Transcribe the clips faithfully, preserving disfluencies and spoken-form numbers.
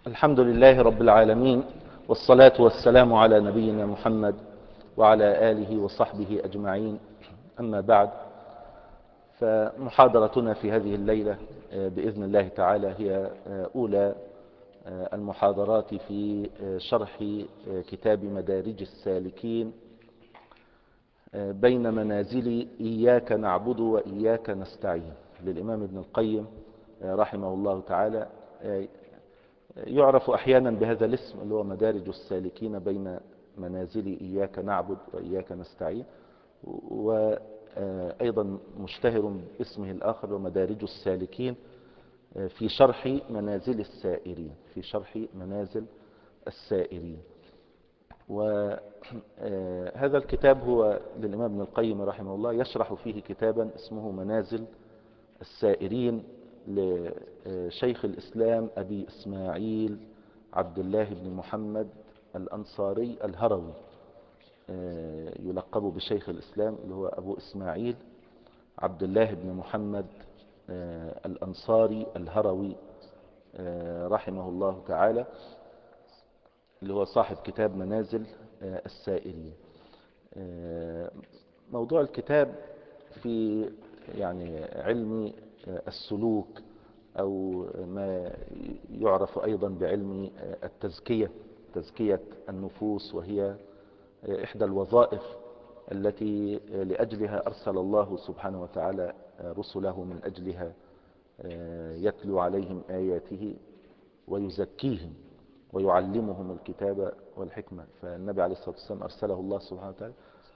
الحمد لله رب العالمين، والصلاة والسلام على نبينا محمد وعلى آله وصحبه أجمعين. أما بعد، فمحاضرتنا في هذه الليلة بإذن الله تعالى هي أولى المحاضرات في شرح كتاب مدارج السالكين بين منازل إياك نعبد وإياك نستعين للإمام ابن القيم رحمه الله تعالى. يعرف أحيانا بهذا الاسم اللي هو مدارج السالكين بين منازل إياك نعبد وإياك نستعين، وأيضا مشتهر باسمه الآخر ومدارج السالكين في شرح منازل السائرين في شرح منازل السائرين. وهذا الكتاب هو للإمام ابن القيم رحمه الله، يشرح فيه كتابا اسمه منازل السائرين لشيخ الإسلام أبي إسماعيل عبد الله بن محمد الأنصاري الهروي، يلقب بشيخ الإسلام اللي هو أبو إسماعيل عبد الله بن محمد الأنصاري الهروي رحمه الله تعالى، اللي هو صاحب كتاب منازل السائرين. موضوع الكتاب في يعني علم السلوك، أو ما يعرف أيضا بعلم التزكية، تزكية النفوس، وهي إحدى الوظائف التي لأجلها أرسل الله سبحانه وتعالى رسله، من أجلها يتلو عليهم آياته ويزكيهم ويعلمهم الكتاب والحكمة. فالنبي عليه الصلاة والسلام أرسله الله سبحانه وتعالى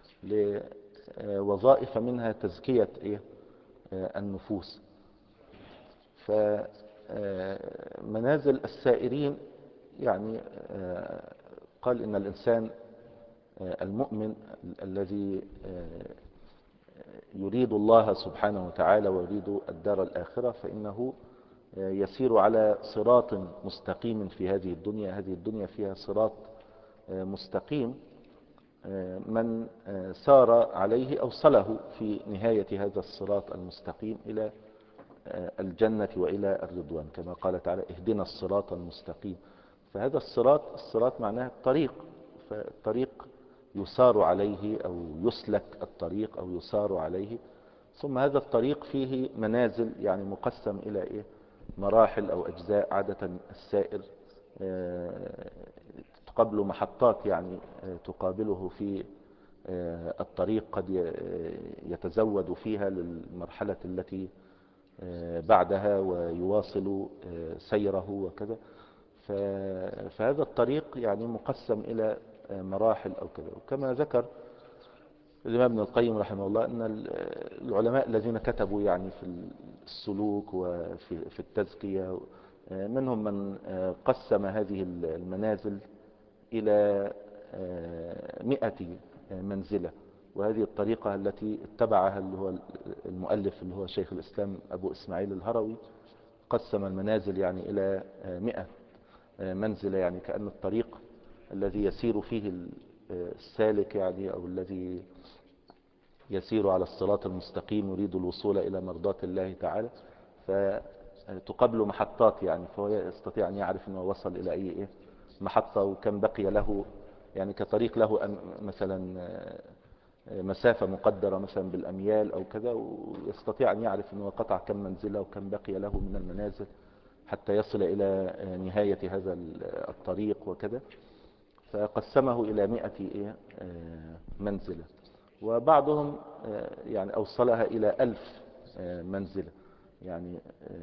لوظائف منها تزكية النفوس. فمنازل السائرين يعني قال إن الإنسان المؤمن الذي يريد الله سبحانه وتعالى ويريد الدار الآخرة، فإنه يسير على صراط مستقيم في هذه الدنيا. هذه الدنيا فيها صراط مستقيم، من سار عليه أوصله في نهاية هذا الصراط المستقيم إلى الجنة وإلى الرضوان، كما قال تعالى: اهدنا الصراط المستقيم. فهذا الصراط الصراط معناه الطريق، فالطريق يسار عليه أو يسلك الطريق أو يسار عليه. ثم هذا الطريق فيه منازل، يعني مقسم إلى إيه؟ مراحل أو أجزاء. عادة السائر تقابله محطات، يعني تقابله في الطريق، قد يتزود فيها للمرحلة التي بعدها ويواصل سيره وكذا. فهذا الطريق يعني مقسم إلى مراحل أو كذا. وكما ذكر الإمام ابن القيم رحمه الله أن العلماء الذين كتبوا يعني في السلوك وفي في التزكية، منهم من قسم هذه المنازل إلى مئة منزلة. وهذه الطريقة التي اتبعها اللي هو المؤلف اللي هو شيخ الإسلام أبو إسماعيل الهروي، قسم المنازل يعني إلى مئة منزلة، يعني كأن الطريق الذي يسير فيه السالك يعني، أو الذي يسير على الصراط المستقيم يريد الوصول إلى مرضاة الله تعالى، فتقابله محطات، يعني فهو يستطيع أن يعرف أنه وصل إلى أي إيه محطة، وكم بقي له، يعني كطريق له مثلا مسافة مقدرة مثلا بالأميال أو كذا، ويستطيع أن يعرف أنه قطع كم منزلة وكم بقي له من المنازل حتى يصل إلى نهاية هذا الطريق وكذا. فقسمه إلى مئة منزلة، وبعضهم يعني أوصلها إلى ألف منزلة، يعني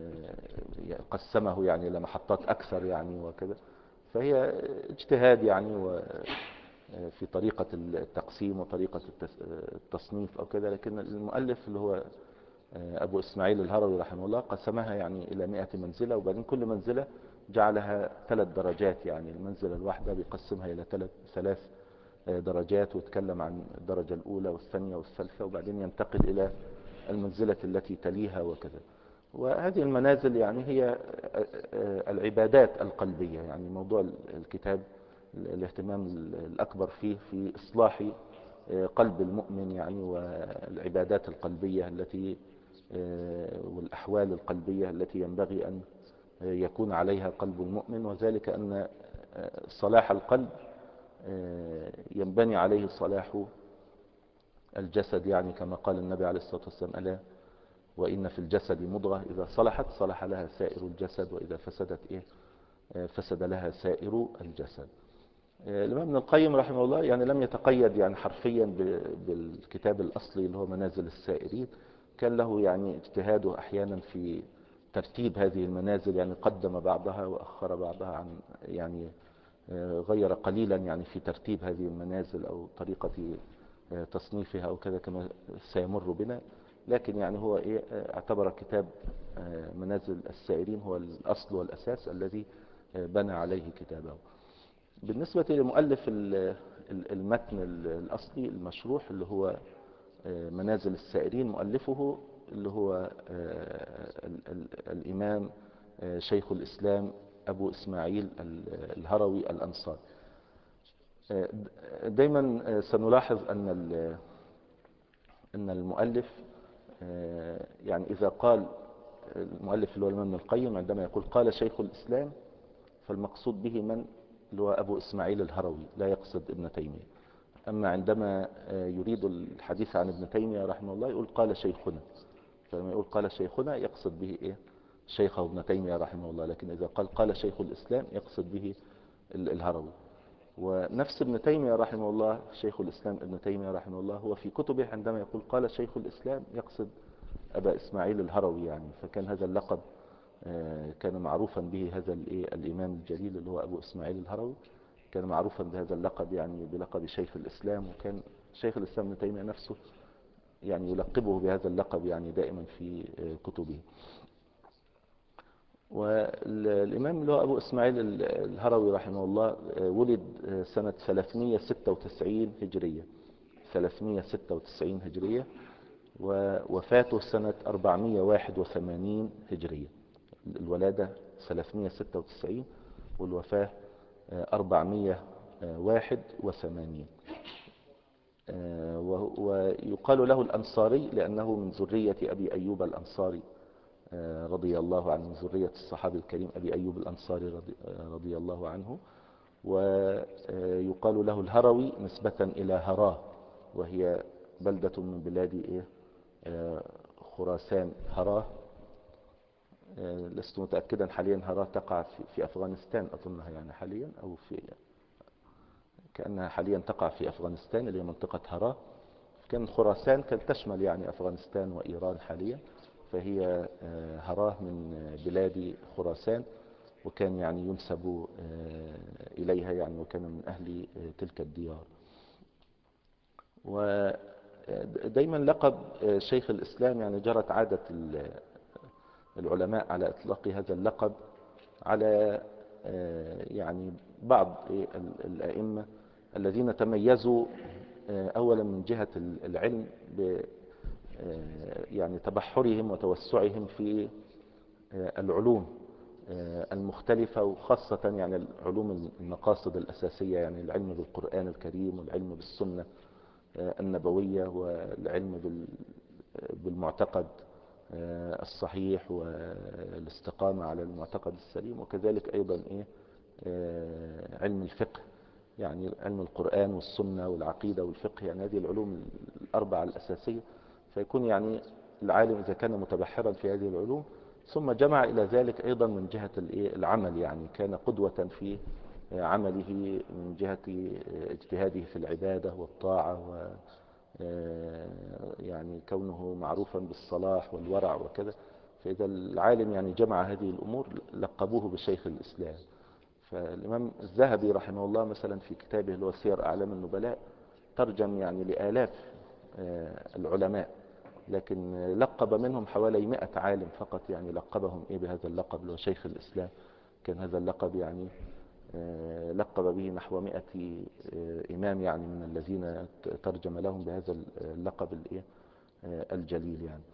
قسمه يعني إلى محطات أكثر يعني وكذا. فهي اجتهاد يعني في طريقة التقسيم وطريقة التصنيف أو كذا. لكن المؤلف اللي هو أبو إسماعيل الهروي رحمه الله قسمها يعني إلى مئة منزلة، وبعدين كل منزلة جعلها ثلاث درجات، يعني المنزلة الواحدة بيقسمها إلى ثلاث ثلاث درجات، ويتكلم عن الدرجة الأولى والثانية والثالثة، وبعدين ينتقل إلى المنزلة التي تليها وكذا. وهذه المنازل يعني هي العبادات القلبية، يعني موضوع الكتاب الاهتمام الأكبر فيه في إصلاح قلب المؤمن يعني، والعبادات القلبية التي والأحوال القلبية التي ينبغي أن يكون عليها قلب المؤمن، وذلك أن صلاح القلب ينبني عليه صلاح الجسد، يعني كما قال النبي عليه الصلاة والسلام: ألا وإن في الجسد مضغة إذا صلحت صلح لها سائر الجسد، وإذا فسدت إيه فسد لها سائر الجسد. الإمام ابن القيم رحمه الله يعني لم يتقيد يعني حرفيا بالكتاب الأصلي اللي هو منازل السائرين، كان له يعني اجتهاده أحيانا في ترتيب هذه المنازل، يعني قدم بعضها وأخر بعضها عن يعني غير قليلا يعني في ترتيب هذه المنازل أو طريقة تصنيفها أو كذا كما سيمر بنا. لكن يعني هو إيه اعتبر كتاب منازل السائرين هو الأصل والأساس الذي بنى عليه كتابه. بالنسبة لمؤلف المتن الأصلي المشروح اللي هو منازل السائرين، مؤلفه اللي هو الإمام شيخ الإسلام أبو إسماعيل الهروي الأنصاري. دايما سنلاحظ أن أن المؤلف يعني إذا قال المؤلف اللي هو الإمام ابن القيم عندما يقول قال شيخ الإسلام، فالمقصود به من اللي هو أبو إسماعيل الهروي، لا يقصد ابن تيمية. أما عندما يريد الحديث عن ابن تيمية رحمه الله يقول قال شيخنا، فلما يقول قال شيخنا يقصد به إيه شيخه ابن تيمية رحمه الله. لكن إذا قال قال شيخ الإسلام يقصد به الهروي. ونفس ابن تيمية رحمه الله شيخ الإسلام ابن تيمية رحمه الله هو في كتبه عندما يقول قال شيخ الإسلام يقصد أبا إسماعيل الهروي يعني. فكان هذا اللقب كان معروفا به هذا الإمام الجليل اللي هو أبو إسماعيل الهروي، كان معروفا بهذا اللقب يعني بلقب شيخ الإسلام. وكان شيخ الإسلام ابن تيمية نفسه يعني يلقبه بهذا اللقب يعني دائما في كتبه. والإمام اللي هو أبو إسماعيل الهروي رحمه الله ولد سنة ثلاثمائة وستة وتسعين هجرية ثلاثمائة وستة وتسعين هجرية، ووفاته سنة أربعمائة وواحد وثمانين هجرية. الولادة ثلاثمائة وستة وتسعين والوفاة أربعمائة وواحد وثمانين. ويقال له الأنصاري لأنه من ذرية أبي أيوب الأنصاري رضي الله عنه، من ذرية الصحابي الكريم أبي أيوب الأنصاري رضي, رضي الله عنه. ويقال له الهروي نسبة إلى هراه، وهي بلدة من بلاد إيه خراسان. هراه لست متأكدا حاليا، هراه تقع في, في أفغانستان أظنها يعني حاليا، أو في كأنها حاليا تقع في أفغانستان اللي هي منطقة هراه. كان خراسان كانت تشمل يعني أفغانستان وإيران حاليا، فهي هراه من بلاد خراسان، وكان يعني ينسب إليها يعني، وكان من أهل تلك الديار. ودايما لقب شيخ الإسلام يعني جرت عادة العلماء على إطلاق هذا اللقب على يعني بعض الأئمة الذين تميزوا أولا من جهة العلم ب يعني تبحرهم وتوسعهم في العلوم المختلفة، وخاصة يعني العلوم المقاصد الأساسية، يعني العلم بالقرآن الكريم والعلم بالسنة النبوية والعلم بالمعتقد الصحيح والاستقامة على المعتقد السليم، وكذلك أيضا إيه علم الفقه، يعني علم القرآن والسنة والعقيدة والفقه، يعني هذه العلوم الأربعة الأساسية. فيكون يعني العالم إذا كان متبحرا في هذه العلوم ثم جمع إلى ذلك أيضا من جهة العمل، يعني كان قدوة في عمله من جهة اجتهاده في العبادة والطاعة، و يعني كونه معروفا بالصلاح والورع وكذا. فإذا العالم يعني جمع هذه الأمور لقبوه بشيخ الإسلام. فالإمام الذهبي رحمه الله مثلا في كتابه اللي هو سير أعلام النبلاء ترجم يعني لآلاف العلماء، لكن لقب منهم حوالي مئة عالم فقط، يعني لقبهم إيه بهذا اللقب اللي هو شيخ الإسلام. كان هذا اللقب يعني لقب به نحو مئة إمام يعني من الذين ترجم لهم بهذا اللقب الإيه الجليل يعني.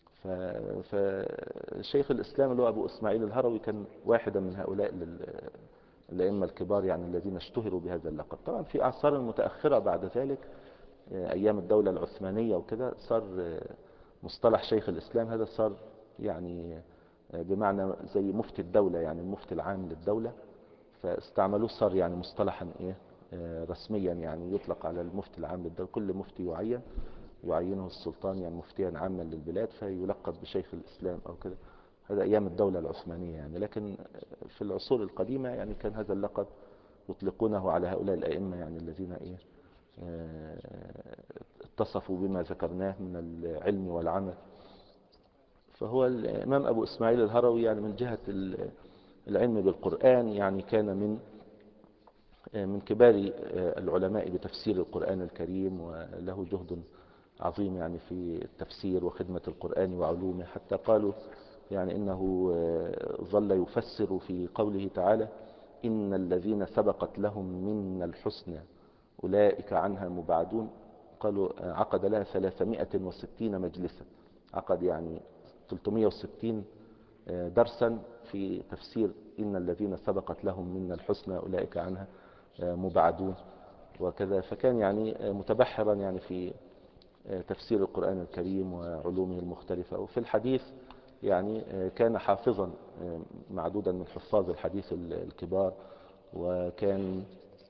فشيخ الإسلام اللي هو أبو إسماعيل الهروي كان واحدا من هؤلاء الأئمة الكبار يعني الذين اشتهروا بهذا اللقب. طبعا في أعصار متأخرة بعد ذلك أيام الدولة العثمانية وكده صار مصطلح شيخ الإسلام هذا صار يعني بمعنى زي مفتي الدولة، يعني المفتي العام للدولة، فاستعملوه صار يعني مصطلحا ايه آه، رسميا، يعني يطلق على المفتي العام للدولة. كل مفتي يعين يعينه السلطان يعني مفتيا عاما للبلاد، فيلقب بشيخ الإسلام أو كده. هذا أيام الدولة العثمانية يعني. لكن في العصور القديمة يعني كان هذا اللقب يطلقونه على هؤلاء الأئمة يعني الذين إيه آه، اتصفوا بما ذكرناه من العلم والعمل. فهو الإمام أبو إسماعيل الهروي يعني من جهة العلم بالقرآن يعني كان من من كبار العلماء بتفسير القرآن الكريم، وله جهد عظيم يعني في التفسير وخدمة القرآن وعلومه، حتى قالوا يعني إنه ظل يفسر في قوله تعالى: إن الذين سبقت لهم من الحسنى أولئك عنها مبعدون. قالوا عقد لها ثلاثمائة وستين مجلسا، عقد يعني ثلاثمائة وستين درسا في تفسير إن الذين سبقت لهم من الحسنى أولئك عنها مبعدون وكذا. فكان يعني متبحرا يعني في تفسير القرآن الكريم وعلومه المختلفة. وفي الحديث يعني كان حافظا معدودا من حفاظ الحديث الكبار، وكان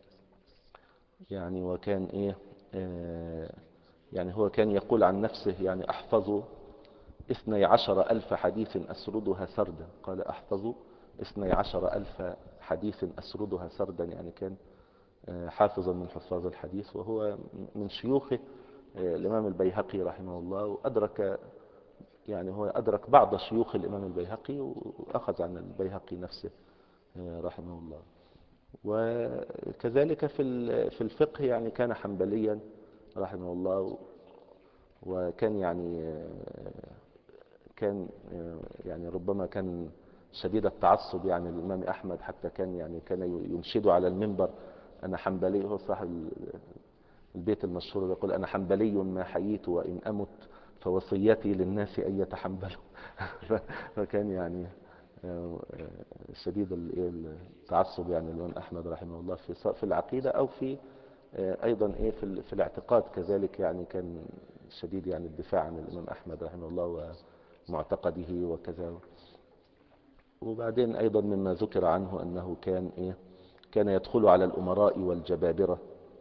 يعني وكان ايه يعني هو كان يقول عن نفسه يعني احفظ اثني عشر ألف حديث أسردها سردا. قال احفظ اثني عشر ألف حديث أسردها سردا، يعني كان حافظا من حفاظ الحديث. وهو من شيوخه الإمام البيهقي رحمه الله، وأدرك يعني هو أدرك بعض شيوخ الإمام البيهقي وأخذ عن البيهقي نفسه رحمه الله. وكذلك في في الفقه يعني كان حنبليا رحمه الله، وكان يعني كان يعني ربما كان شديد التعصب يعني للإمام أحمد، حتى كان يعني كان ينشد على المنبر: أنا حنبلي. هو صاحب البيت المشهور يقول: أنا حنبلي ما حييت وإن أمت فوصيتي للناس أن يتحنبلوا. فكان يعني شديد التعصب يعني الإمام أحمد رحمه الله في في العقيدة أو في أيضا إيه في في الاعتقاد كذلك، يعني كان شديد يعني الدفاع عن الإمام أحمد رحمه الله ومعتقده وكذا. وبعدين أيضا مما ذكر عنه أنه كان إيه كان يدخل على الأمراء والجبابرة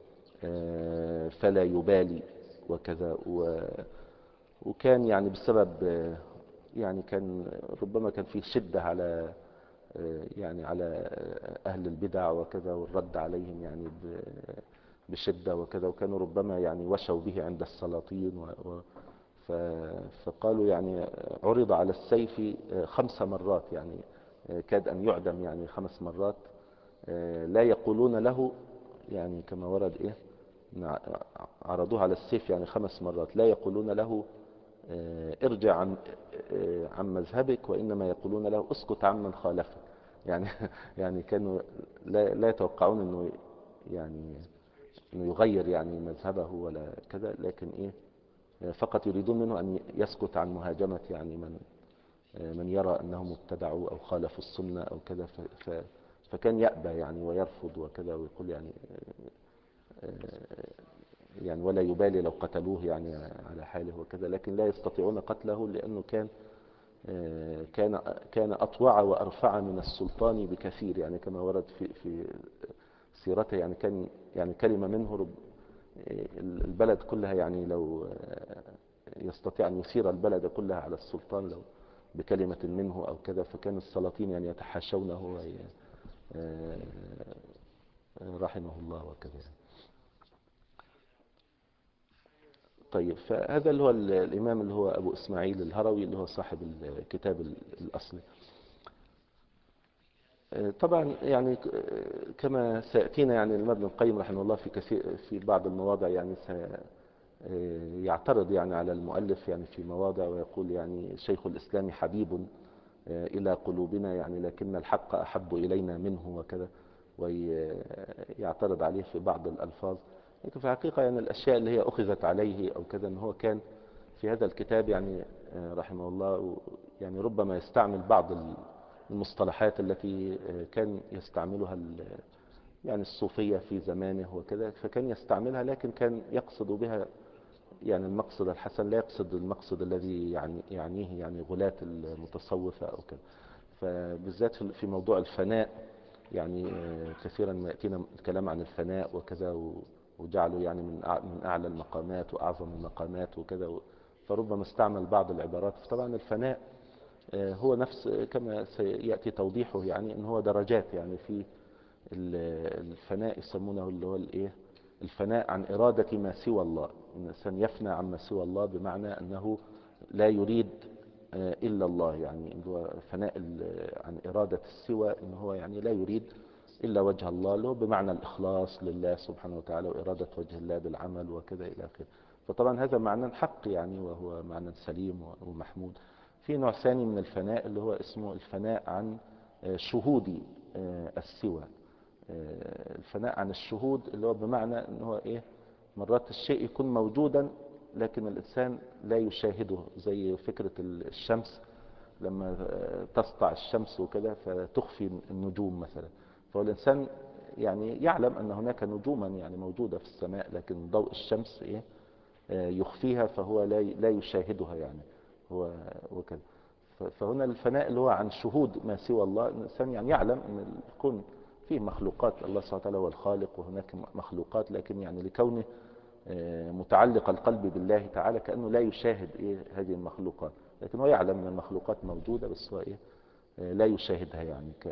فلا يبالي وكذا. وكان يعني بسبب يعني كان ربما كان فيه شدة على يعني على أهل البدع وكذا، والرد عليهم يعني بشدة وكذا. وكانوا ربما يعني وشوا به عند السلاطين، فقالوا يعني عرض على السيف خمس مرات، يعني كاد أن يعدم يعني خمس مرات. لا يقولون له يعني كما ورد إيه عرضوه على السيف يعني خمس مرات، لا يقولون له ارجع عن عن مذهبك، وإنما يقولون له اسكت عمن خالفك. يعني يعني كانوا لا, لا يتوقعون انه يعني انه يغير يعني مذهبه ولا كذا، لكن ايه فقط يريدون منه ان يسكت عن مهاجمة يعني من من يرى انهم ابتدعوا او خالفوا السنة او كذا. فكان يأبى يعني ويرفض وكذا، ويقول يعني يعني ولا يبالي لو قتلوه يعني على حاله وكذا، لكن لا يستطيعون قتله لأنه كان كان كان أطوع وأرفع من السلطان بكثير، يعني كما ورد في في سيرته. يعني كان يعني كلمة منه رب البلد كلها، يعني لو يستطيع أن يثير البلد كلها على السلطان لو بكلمة منه أو كذا. فكان السلاطين يعني يتحاشونه رحمه الله وكذا. طيب، فهذا اللي هو الإمام اللي هو أبو إسماعيل الهروي اللي هو صاحب الكتاب الأصلي. طبعا يعني كما سيأتينا يعني الإمام ابن القيم رحمه الله في كثير في بعض المواضع يعني يعترض يعني على المؤلف يعني في مواضع، ويقول يعني شيخ الإسلام حبيب إلى قلوبنا يعني لكن الحق أحب إلينا منه وكذا، ويعترض عليه في بعض الألفاظ. لكن في الحقيقة يعني الأشياء اللي هي أخذت عليه أو كذا، أن هو كان في هذا الكتاب يعني رحمه الله يعني ربما يستعمل بعض المصطلحات التي كان يستعملها يعني الصوفية في زمانه وكذا، فكان يستعملها لكن كان يقصد بها يعني المقصد الحسن لا يقصد المقصد الذي يعني يعنيه يعني غلاة المتصوفة أو كذا. فبالذات في في موضوع الفناء يعني آه، كثيرا ما يأتينا الكلام عن الفناء وكذا و- وجعله يعني من أع- من أعلى المقامات وأعظم المقامات وكذا و- فربما استعمل بعض العبارات. فطبعا الفناء آه، هو نفس كما سيأتي توضيحه، يعني ان هو درجات يعني في ال- الفناء يسمونه اللي هو الايه، الفناء عن إرادة ما سوى الله. إن الإنسان يفنى عما سوى الله بمعنى أنه لا يريد آه، إلا الله، يعني اللي هو فناء ال- عن إرادة السوى، إن هو يعني لا يريد إلا وجه الله، اللي هو بمعنى الإخلاص لله سبحانه وتعالى وإرادة وجه الله بالعمل وكذا إلى آخره. فطبعا هذا معنى حق يعني، وهو معنى سليم ومحمود. في نوع ثاني من الفناء اللي هو اسمه الفناء عن آه، شهود آه، السوى. آه، الفناء عن الشهود اللي هو بمعنى ان هو ايه، مرات الشيء يكون موجودا لكن الانسان لا يشاهده، زي فكرة الشمس لما آه، تسطع الشمس وكده فتخفي النجوم مثلا. فهو الانسان يعني يعلم ان هناك نجوما يعني موجودة في السماء، لكن ضوء الشمس ايه آه، يخفيها، فهو لا لا يشاهدها يعني هو وكذا. ف- فهنا الفناء اللي هو عن شهود ما سوى الله، الإنسان يعني يعلم أن الكون فيه مخلوقات، الله سبحانه وتعالى هو الخالق وهناك مخلوقات، لكن يعني لكونه آه، متعلق القلب بالله تعالى كأنه لا يشاهد إيه هذه المخلوقات، لكن هو يعلم أن المخلوقات موجودة بس هو إيه آه، لا يشاهدها يعني ك...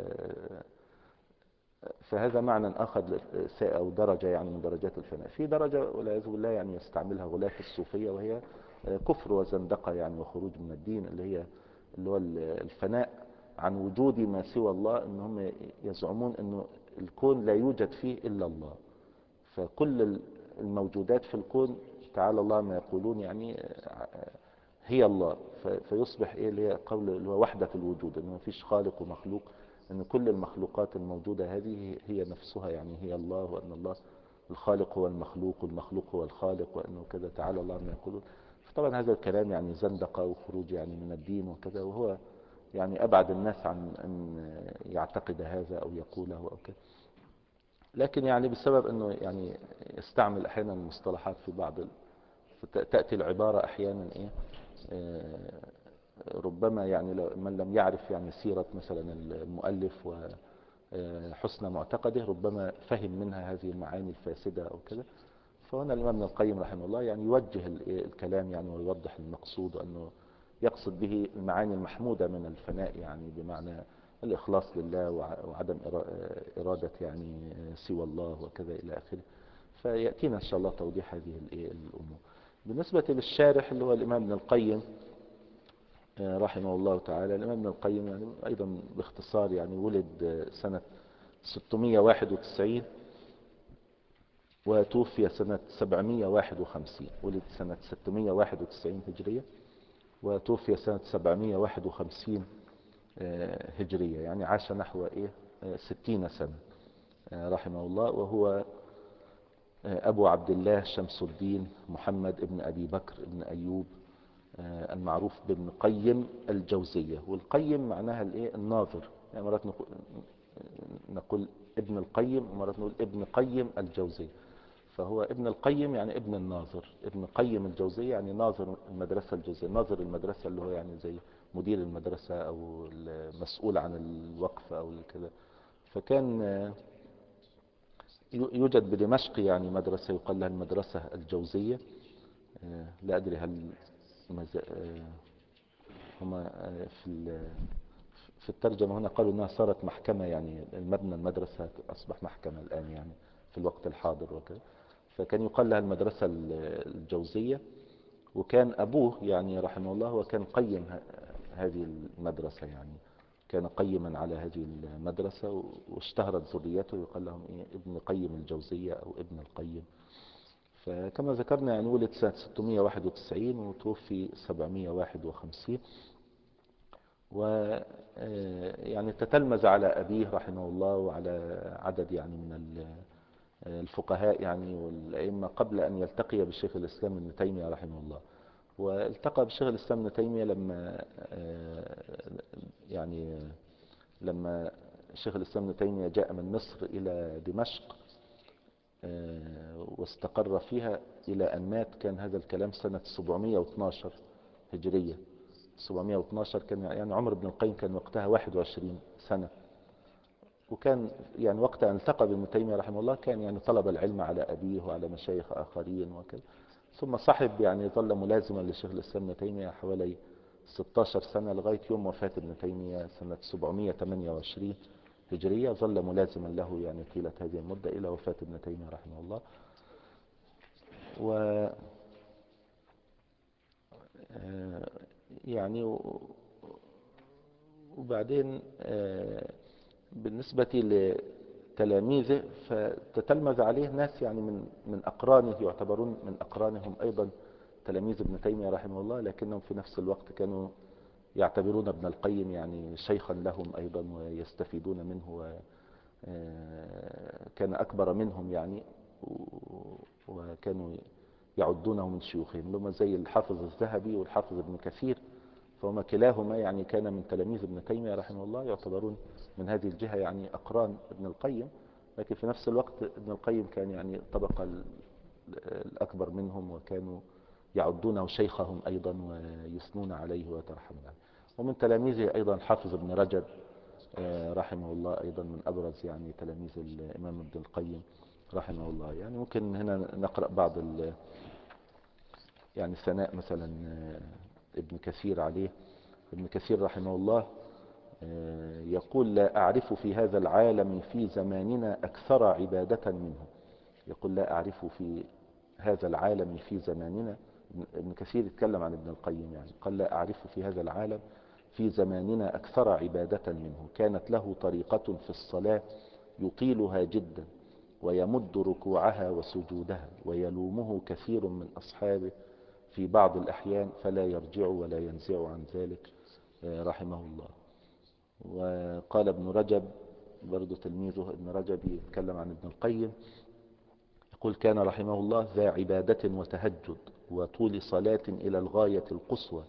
فهذا معنى آخر ل- أو درجة يعني من درجات الفناء. في درجة والعياذ بالله يعني يستعملها غلاة الصوفية، وهي آه، كفر وزندقة يعني وخروج من الدين، اللي هي اللي هو الفناء عن وجود ما سوى الله، ان هم يزعمون انه الكون لا يوجد فيه الا الله، فكل الموجودات في الكون تعالى الله ما يقولون يعني آه، هي الله. ف- فيصبح ايه اللي هي قول اللي هو وحدة الوجود، انه ما فيش خالق ومخلوق، ان كل المخلوقات الموجودة هذه هي نفسها يعني هي الله، وان الله الخالق هو المخلوق والمخلوق هو الخالق، وانه كذا تعالى الله ما يقولون. فطبعا هذا الكلام يعني زندقة وخروج يعني من الدين وكذا، وهو يعني أبعد الناس عن أن يعتقد هذا أو يقوله أو كذا. لكن يعني بسبب أنه يعني يستعمل أحيانا المصطلحات في بعض ال... تأتي العبارة أحيانا إيه آه، ربما يعني لو من لم يعرف يعني سيرة مثلا المؤلف وحسن معتقده ربما فهم منها هذه المعاني الفاسدة أو كذا. فهنا الإمام ابن القيم رحمه الله يعني يوجه ال- الكلام يعني ويوضح المقصود، وأنه يقصد به المعاني المحمودة من الفناء، يعني بمعنى الإخلاص لله وع- وعدم إرا- إرادة يعني سوى الله وكذا إلى آخره. فيأتينا إن شاء الله توضيح هذه الإيه الأمور. بالنسبة للشارح اللي هو الإمام ابن القيم آه، رحمه الله تعالى، الإمام ابن القيم يعني أيضا باختصار يعني ولد آه، سنة ستمائة وواحد وتسعين وتوفي سنة سبعمائة وواحد وخمسين. ولد سنة ستمائة وواحد وتسعين هجرية وتوفي سنة سبعمائة وواحد وخمسين آه، هجرية، يعني عاش نحو إيه آه، ستين سنة آه، رحمه الله. وهو آه، أبو عبد الله شمس الدين محمد ابن أبي بكر ابن أيوب آه، المعروف بابن قيم الجوزية. والقيم معناها الإيه الناظر، يعني مرات نقول, نقول ابن القيم ومرات نقول ابن قيم الجوزية. فهو ابن القيم يعني ابن الناظر، ابن قيم الجوزية يعني ناظر المدرسة الجوزية، ناظر المدرسة اللي هو يعني زي مدير المدرسة أو المسؤول عن الوقف أو كذا. فكان آه، يوجد بدمشق يعني مدرسة يقال لها المدرسة الجوزية. آه، لا أدري هل مز- آه، هما آه، في ال- في الترجمة هنا قالوا أنها صارت محكمة، يعني المبنى المدرسة أصبح محكمة الآن يعني في الوقت الحاضر وكذا. فكان يقال لها المدرسة الجوزية. وكان أبوه يعني رحمه الله وكان قيم ه- هذه المدرسة، يعني كان قيما على هذه المدرسة، واشتهرت ذريته يقال لهم إيه ابن قيم الجوزية أو ابن القيم. فكما ذكرنا يعني ولد سنة ستمائة وواحد وتسعين وتوفي سبعمائة وواحد وخمسين. و آه، يعني تتلمذ على أبيه رحمه الله وعلى عدد يعني من ال- الفقهاء يعني والأئمة قبل أن يلتقي بالشيخ الإسلام ابن تيمية رحمه الله. والتقى بالشيخ الإسلام ابن تيمية لما آه، يعني لما شيخ الإسلام ابن تيمية جاء من مصر إلى دمشق. آه، واستقر فيها إلى أن مات. كان هذا الكلام سنة سبعمائة واثناشر هجرية. سبعمائة واثناشر كان يعني عمر ابن القيم كان وقتها واحد وعشرين سنة. وكان يعني وقت أن التقى بابن تيمية رحمه الله كان يعني طلب العلم على أبيه وعلى مشايخ آخرين وكذا. ثم صاحب يعني ظل ملازما لشيخ الإسلام ابن تيمية حوالي ستة عشر سنة لغاية يوم وفاة ابن تيمية سنة سبعمائة وثمانية وعشرين هجرية. ظل ملازما له يعني طيلة هذه المدة إلى وفاة ابن تيمية رحمه الله. و آه، يعني و- وبعدين آه، بالنسبة لتلاميذه فتتلمذ عليه ناس يعني من من أقرانه، يعتبرون من أقرانهم أيضا تلاميذ ابن تيمية رحمه الله، لكنهم في نفس الوقت كانوا يعتبرون ابن القيم يعني شيخا لهم أيضا ويستفيدون منه، وكان أكبر منهم يعني، وكانوا يعدونه من شيوخهم، لما زي الحافظ الذهبي والحافظ ابن كثير، فهما كلاهما يعني كان من تلاميذ ابن تيمية رحمه الله، يعتبرون من هذه الجهة يعني أقران ابن القيم. لكن في نفس الوقت ابن القيم كان يعني الطبقة ال- الأكبر منهم، وكانوا يعدونه شيخهم أيضا ويثنون عليه ويترحمون عليه. ومن تلاميذه أيضا حافظ ابن رجب آه، رحمه الله، أيضا من أبرز يعني تلاميذ الإمام ابن القيم رحمه الله. يعني ممكن هنا نقرأ بعض ال- يعني ثناء مثلا آه، ابن كثير عليه. ابن كثير رحمه الله آه، يقول: لا أعرف في هذا العالم في زماننا أكثر عبادة منه. يقول: لا أعرف في هذا العالم في زماننا. ابن كثير يتكلم عن ابن القيم يعني، قال: لا أعرف في هذا العالم في زماننا أكثر عبادة منه. كانت له طريقة في الصلاة يطيلها جدا، ويمد ركوعها وسجودها، ويلومه كثير من أصحابه في بعض الأحيان، فلا يرجع ولا ينزع عن ذلك آه، رحمه الله. وقال ابن رجب برضو تلميذه ابن رجب يتكلم عن ابن القيم، يقول: كان رحمه الله ذا عبادة وتهجد وطول صلاة إلى الغاية القصوى،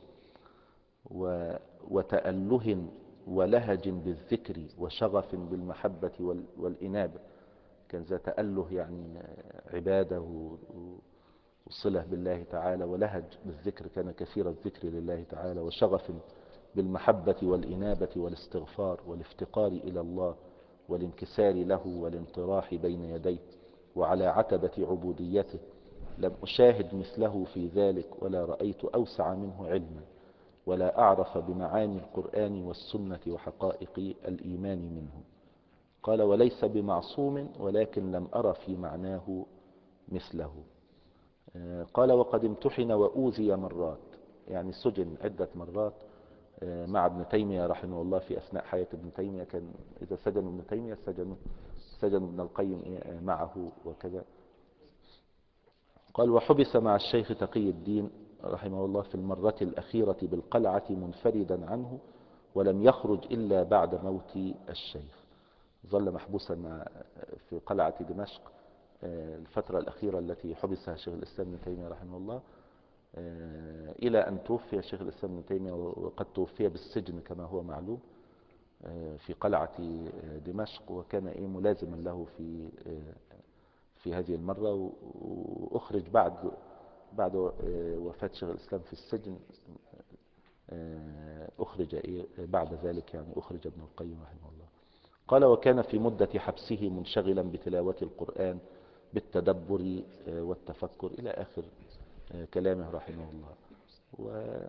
و- وتأله ولهج بالذكر وشغف بالمحبة وال- والإنابة. كان ذا تأله يعني عبادة و- و- وصلة بالله تعالى، ولهج بالذكر، كان كثير الذكر لله تعالى، وشغف بالمحبة والإنابة والاستغفار والافتقار إلى الله والانكسار له والانطراح بين يديه وعلى عتبة عبوديته. لم أشاهد مثله في ذلك، ولا رأيت أوسع منه علما، ولا أعرف بمعاني القرآن والسنة وحقائق الإيمان منه. قال: وليس بمعصوم، ولكن لم أر في معناه مثله. آه، قال: وقد امتحن وأوذي مرات، يعني سجن عدة مرات آه، مع ابن تيمية رحمه الله في أثناء حياة ابن تيمية. كان إذا سجنوا ابن تيمية سجنوا سجنوا ابن القيم إيه، آه، معه وكذا. قال: وحبس مع الشيخ تقي الدين رحمه الله في المرة الأخيرة بالقلعة منفردا عنه، ولم يخرج إلا بعد موت الشيخ. ظل محبوسا مع في قلعة دمشق آه، الفترة الأخيرة التي حبسها شيخ الإسلام ابن تيمية رحمه الله آه، إلى أن توفي شيخ الإسلام ابن تيمية، وقد توفي بالسجن كما هو معلوم آه، في قلعة آه، دمشق. وكان إيه ملازما له في آه، في هذه المرة، و- وأخرج بعد بعد آه، وفاة شيخ الإسلام في السجن. آه، أخرج إيه بعد ذلك، يعني أخرج ابن القيم رحمه الله. قال: وكان في مدة حبسه منشغلا بتلاوة القرآن بالتدبر آه، والتفكر، إلى آخر آه، كلامه رحمه الله. و-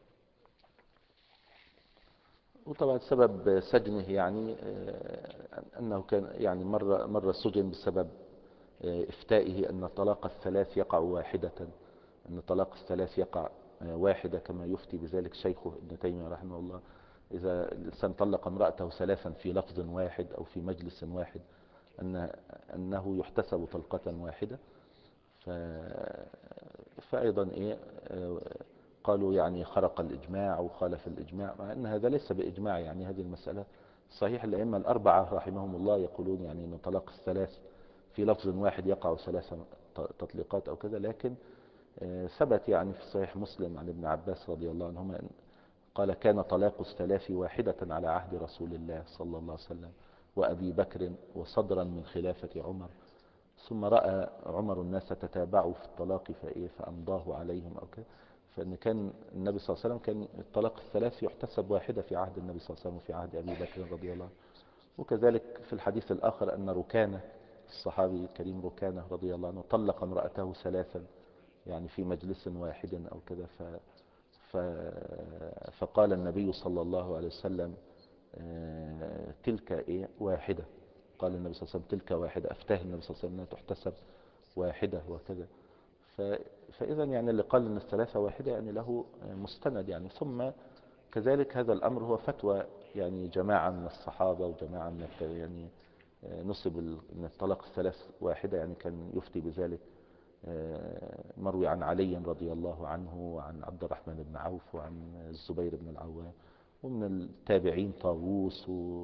وطبعا سبب سجنه يعني آه، أنه كان يعني مرة مرة سجن بسبب آه، إفتائه أن طلاق الثلاث يقع واحدة، أن طلاق الثلاث يقع آه، واحدة، كما يفتي بذلك شيخه ابن تيمية رحمه الله. إذا الإنسان طلق امرأته ثلاثا في لفظ واحد أو في مجلس واحد، أن أنه يحتسب طلقة واحدة. ف... فأيضا إيه آه، قالوا يعني خرق الإجماع وخالف الإجماع، مع أن هذا ليس بإجماع. يعني هذه المسألة صحيح الأئمة الأربعة رحمهم الله يقولون يعني أن طلاق الثلاث في لفظ واحد يقع ثلاث تطليقات أو كذا، لكن آه، ثبت يعني في صحيح مسلم عن ابن عباس رضي الله عنهما قال: كان طلاق الثلاث واحدة على عهد رسول الله صلى الله عليه وسلم وأبي بكر، وصدرا من خلافة عمر، ثم رأى عمر الناس تتابعوا في الطلاق فإيه فأمضاه عليهم أو كده. فإن كان النبي صلى الله عليه وسلم كان الطلاق الثلاث يحتسب واحدة في عهد النبي صلى الله عليه وسلم وفي عهد أبي بكر رضي الله عنه. وكذلك في الحديث الآخر أن ركانة الصحابي الكريم ركانة رضي الله عنه طلق امرأته ثلاثا يعني في مجلس واحد أو كذا. ف ف فقال النبي صلى الله عليه وسلم آه، تلك إيه واحدة. قال النبي صلى الله عليه وسلم تلك واحدة، أفتاه النبي صلى الله عليه وسلم أنها تحتسب واحدة وكذا. ف... فإذا يعني اللي قال أن الثلاثة واحدة يعني له مستند يعني. ثم كذلك هذا الأمر هو فتوى يعني جماعة من الصحابة وجماعة من الت... يعني نسب أن الطلاق الثلاث واحدة يعني كان يفتي بذلك مروي عن علي رضي الله عنه وعن عبد الرحمن بن عوف وعن الزبير بن العوام ومن التابعين طاووس و...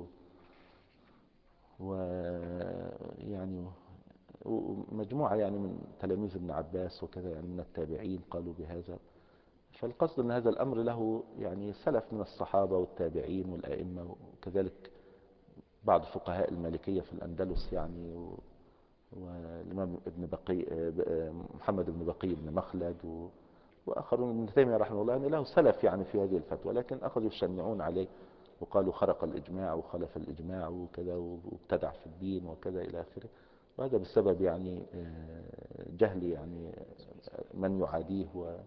ويعني ومجموعة يعني من تلاميذ ابن عباس وكذا يعني من التابعين قالوا بهذا. فالقصد أن هذا الأمر له يعني سلف من الصحابة والتابعين والأئمة، وكذلك بعض فقهاء المالكية في الأندلس يعني و... والإمام ابن بقي محمد بن بقي بن مخلد و... وآخرون من تيمية رحمه الله يعني له سلف يعني في هذه الفتوى، لكن أخذوا يشنعون عليه وقالوا خرق الإجماع وخلف الإجماع وكذا وابتدع في الدين وكذا إلى آخره. وهذا بسبب يعني جهل يعني من يعاديه و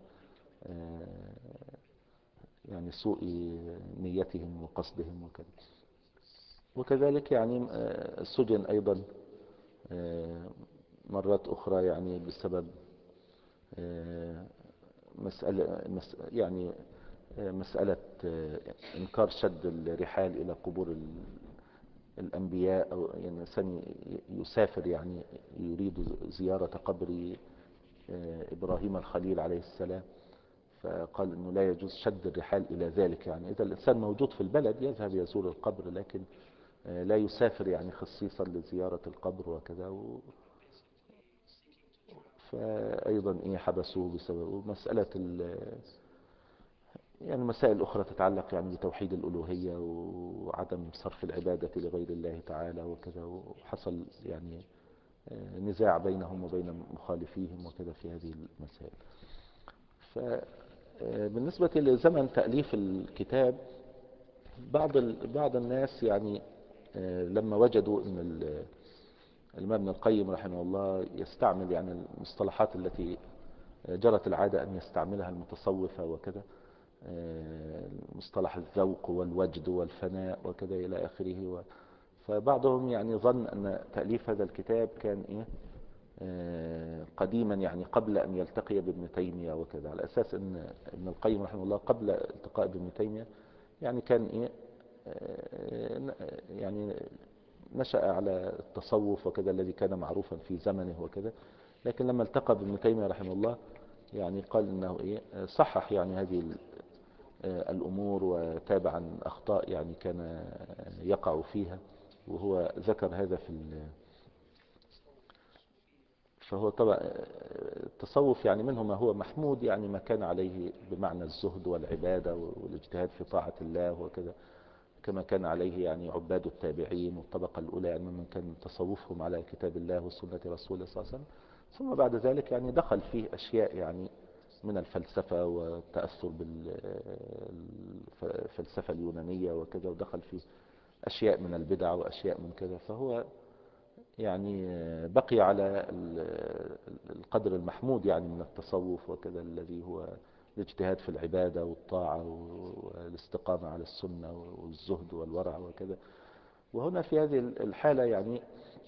يعني سوء نيتهم وقصدهم وكذا. وكذلك يعني سجن أيضا مرات أخرى يعني بسبب مسألة يعني مسألة إنكار شد الرحال إلى قبور الأنبياء، أو يعني إنسان يسافر يعني يريد زيارة قبر إبراهيم الخليل عليه السلام، فقال أنه لا يجوز شد الرحال إلى ذلك. يعني إذا الإنسان موجود في البلد يذهب يزور القبر، لكن لا يسافر يعني خصيصا لزيارة القبر وكذا و... فأيضا إيه حبسوه بسبب مسألة ال... يعني مسائل أخرى تتعلق يعني بتوحيد الألوهية وعدم صرف العبادة لغير الله تعالى وكذا. وحصل يعني نزاع بينهم وبين مخالفيهم وكذا في هذه المسائل. فبالنسبة لزمن تأليف الكتاب بعض بعض الناس يعني لما وجدوا أن الإمام ابن القيم رحمه الله يستعمل يعني المصطلحات التي جرت العادة أن يستعملها المتصوفة وكذا، مصطلح الذوق والوجد والفناء وكذا إلى آخره. فبعضهم يعني ظن أن تأليف هذا الكتاب كان إيه قديما يعني قبل أن يلتقي بابن تيمية وكذا، على أساس أن ابن القيم رحمه الله قبل التقاء بابن تيمية يعني كان إيه يعني نشأ على التصوف وكذا الذي كان معروفا في زمنه وكذا. لكن لما التقى بابن تيمية رحمه الله يعني قال انه ايه صحح يعني هذه الامور وتابع عن اخطاء يعني كان يقع فيها، وهو ذكر هذا في ال... فهو طبعا التصوف يعني منه ما هو محمود يعني ما كان عليه بمعنى الزهد والعبادة والاجتهاد في طاعة الله وكذا، كما كان عليه يعني عباد التابعين والطبقة الأولى يعني من كان تصوفهم على كتاب الله وسنة رسوله صلى الله عليه وسلم. ثم بعد ذلك يعني دخل فيه أشياء يعني من الفلسفة والتأثر بالفلسفة اليونانية وكذا، ودخل فيه أشياء من البدع وأشياء من كذا. فهو يعني بقي على القدر المحمود يعني من التصوف وكذا الذي هو الاجتهاد في العبادة والطاعة والاستقامة على السنة والزهد والورع وكذا. وهنا في هذه الحالة يعني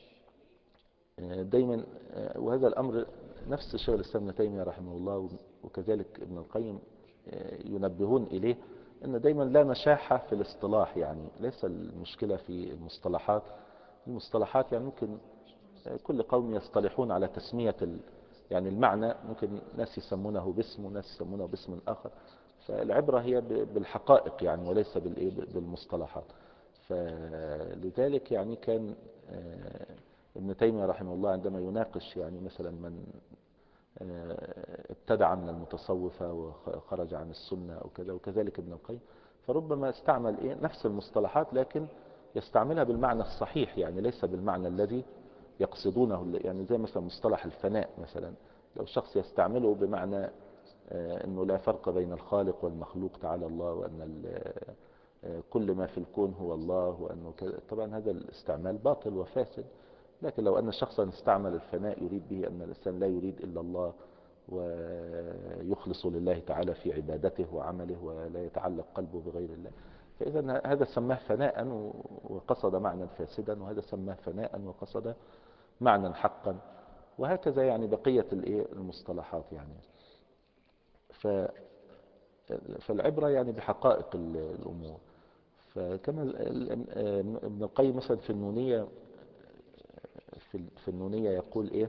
دايما، وهذا الأمر نفس شيخ الإسلام ابن تيمية رحمه الله وكذلك ابن القيم ينبهون إليه، أن دايما لا مشاحة في الاصطلاح، يعني ليس المشكلة في المصطلحات. المصطلحات يعني ممكن كل قوم يصطلحون على تسمية ال... يعني المعنى ممكن ناس يسمونه باسم وناس يسمونه باسم آخر، فالعبرة هي بالحقائق يعني وليس بالمصطلحات. فلذلك يعني كان ابن تيمية رحمه الله عندما يناقش يعني مثلا من ابتدع من المتصوفة وخرج عن السنة أو كذا، وكذلك ابن القيم، فربما استعمل إيه نفس المصطلحات لكن يستعملها بالمعنى الصحيح، يعني ليس بالمعنى الذي يقصدونه، يعني زي مثلا مصطلح الفناء مثلا، لو شخص يستعمله بمعنى أنه لا فرق بين الخالق والمخلوق تعالى الله، وأن كل ما في الكون هو الله، وأنه طبعا هذا الاستعمال باطل وفاسد. لكن لو أن شخصا استعمل الفناء يريد به أن الإنسان لا يريد إلا الله، ويخلص لله تعالى في عبادته وعمله، ولا يتعلق قلبه بغير الله، فإذا هذا سماه فناء وقصد معنى فاسدا، وهذا سماه فناء وقصد معنى حقا، وهكذا يعني بقية المصطلحات يعني. فالعبرة يعني بحقائق الأمور. فكما ابن القيم مثلا في النونية في النونية يقول إيه؟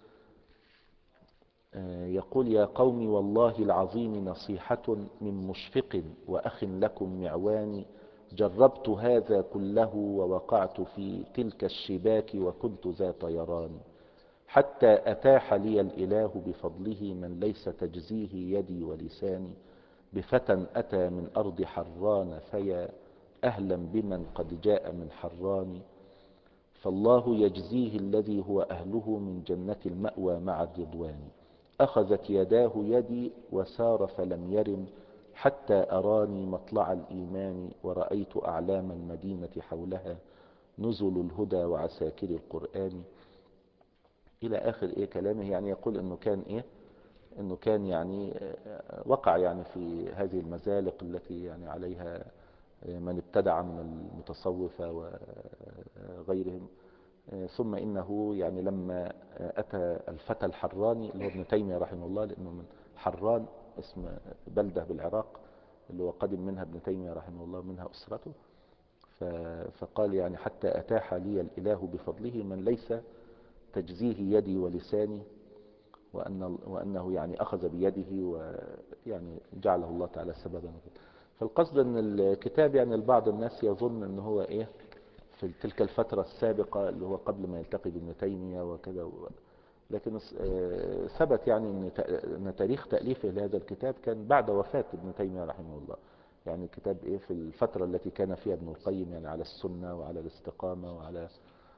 يقول: يا قوم والله العظيم نصيحة من مشفق وأخ لكم معوان، جربت هذا كله ووقعت في تلك الشباك وكنت ذا طيران، حتى أتاح لي الإله بفضله من ليس تجزيه يدي ولساني، بفتى أتى من أرض حران فيا أهلا بمن قد جاء من حران، فالله يجزيه الذي هو أهله من جنة المأوى مع الرضوان، أخذت يداه يدي وسار فلم يرم، حتى أراني مطلع الإيمان، ورأيت أعلام المدينة حولها نزل الهدى وعساكر القرآن، إلى آخر إيه كلامه. يعني يقول إنه كان إيه إنه كان يعني وقع يعني في هذه المزالق التي يعني عليها من ابتدع من المتصوفة وغيرهم. ثم إنه يعني لما أتى الفتى الحراني اللي هو ابن تيمية رحمه الله، لأنه من حران اسم بلدة بالعراق اللي هو قدم منها ابن تيمية رحمه الله، منها أسرته، فقال يعني حتى أتاح لي الإله بفضله من ليس تجزيه يدي ولساني، وأن وأنه يعني أخذ بيده ويعني جعله الله تعالى سببا. فالقصد أن الكتاب يعني البعض الناس يظن أنه هو إيه في تلك الفترة السابقة اللي هو قبل ما يلتقي بابن تيمية وكذا، لكن ثبت يعني أن تاريخ تأليفه لهذا الكتاب كان بعد وفاة ابن تيمية رحمه الله. يعني الكتاب إيه في الفترة التي كان فيها ابن القيم يعني على السنة وعلى الاستقامة وعلى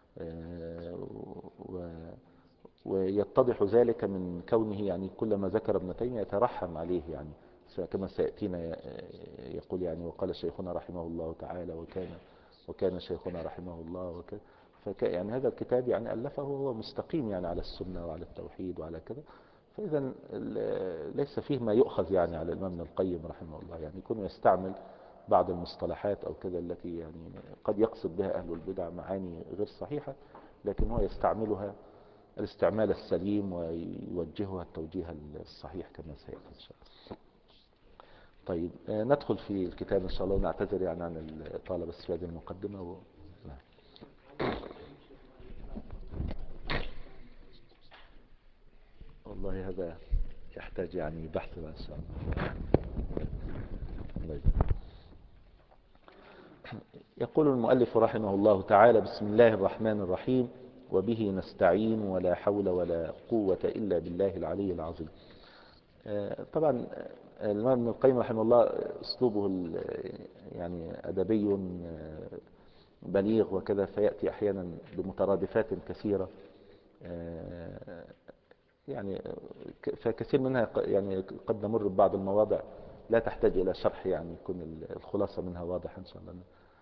و ويتضح ذلك من كونه يعني كلما ذكر ابن تيمية يترحم عليه، يعني كما سيأتينا يقول يعني وقال شيخنا رحمه الله تعالى وكان وكان شيخنا رحمه الله وكذا. فك يعني هذا الكتاب يعني ألفه وهو مستقيم يعني على السنة وعلى التوحيد وعلى كذا، فإذا ليس فيه ما يؤخذ يعني على الإمام ابن القيم رحمه الله، يعني يكون يستعمل بعض المصطلحات أو كذا التي يعني قد يقصد بها أهل البدع معاني غير صحيحة، لكن هو يستعملها الاستعمال السليم ويوجهها التوجيه الصحيح كما سيأتي إن شاء الله. طيب ندخل في الكتاب إن شاء الله، ونعتذر يعني عن الإطالة بس في هذه المقدمة و... والله هذا يحتاج يعني بحث إن شاء الله. يقول المؤلف رحمه الله تعالى: بسم الله الرحمن الرحيم، وبه نستعين، ولا حول ولا قوة إلا بالله العلي العظيم. طبعا الإمام ابن القيم رحمه الله أسلوبه يعني أدبي بليغ وكذا، فيأتي أحيانا بمترادفات كثيرة، يعني فكثير منها يعني قد نمر ببعض المواضع لا تحتاج إلى شرح، يعني يكون الخلاصة منها واضحة إن شاء الله.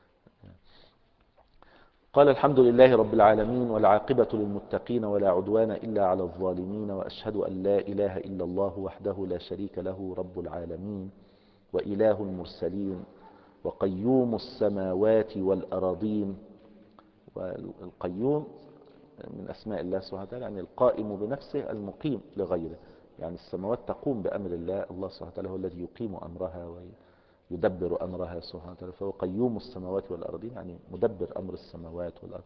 قال: الحمد لله رب العالمين، والعاقبة للمتقين، ولا عدوان إلا على الظالمين، وأشهد أن لا إله إلا الله وحده لا شريك له رب العالمين وإله المرسلين وقيوم السماوات والأراضين. والقيوم من أسماء الله سبحانه وتعالى، يعني القائم بنفسه المقيم لغيره، يعني السماوات تقوم بأمر الله، الله سبحانه وتعالى هو الذي يقيم أمرها ويدبر أمرها سبحانه وتعالى، فهو قيوم السماوات والأراضين، يعني مدبر أمر السماوات والأرض.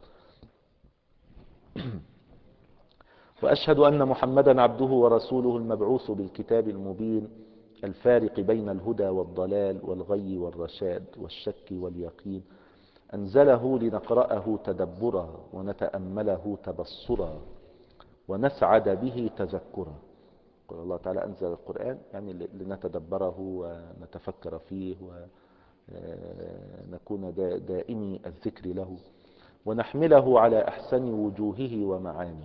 وأشهد أن محمدا عبده ورسوله المبعوث بالكتاب المبين، الفارق بين الهدى والضلال والغي والرشاد والشك واليقين، أنزله لنقرأه تدبرا ونتأمله تبصرا ونسعد به تذكرا. قال الله تعالى: أنزل القرآن يعني لنتدبره ونتفكر فيه ونكون دائمي الذكر له. ونحمله على أحسن وجوهه ومعانيه،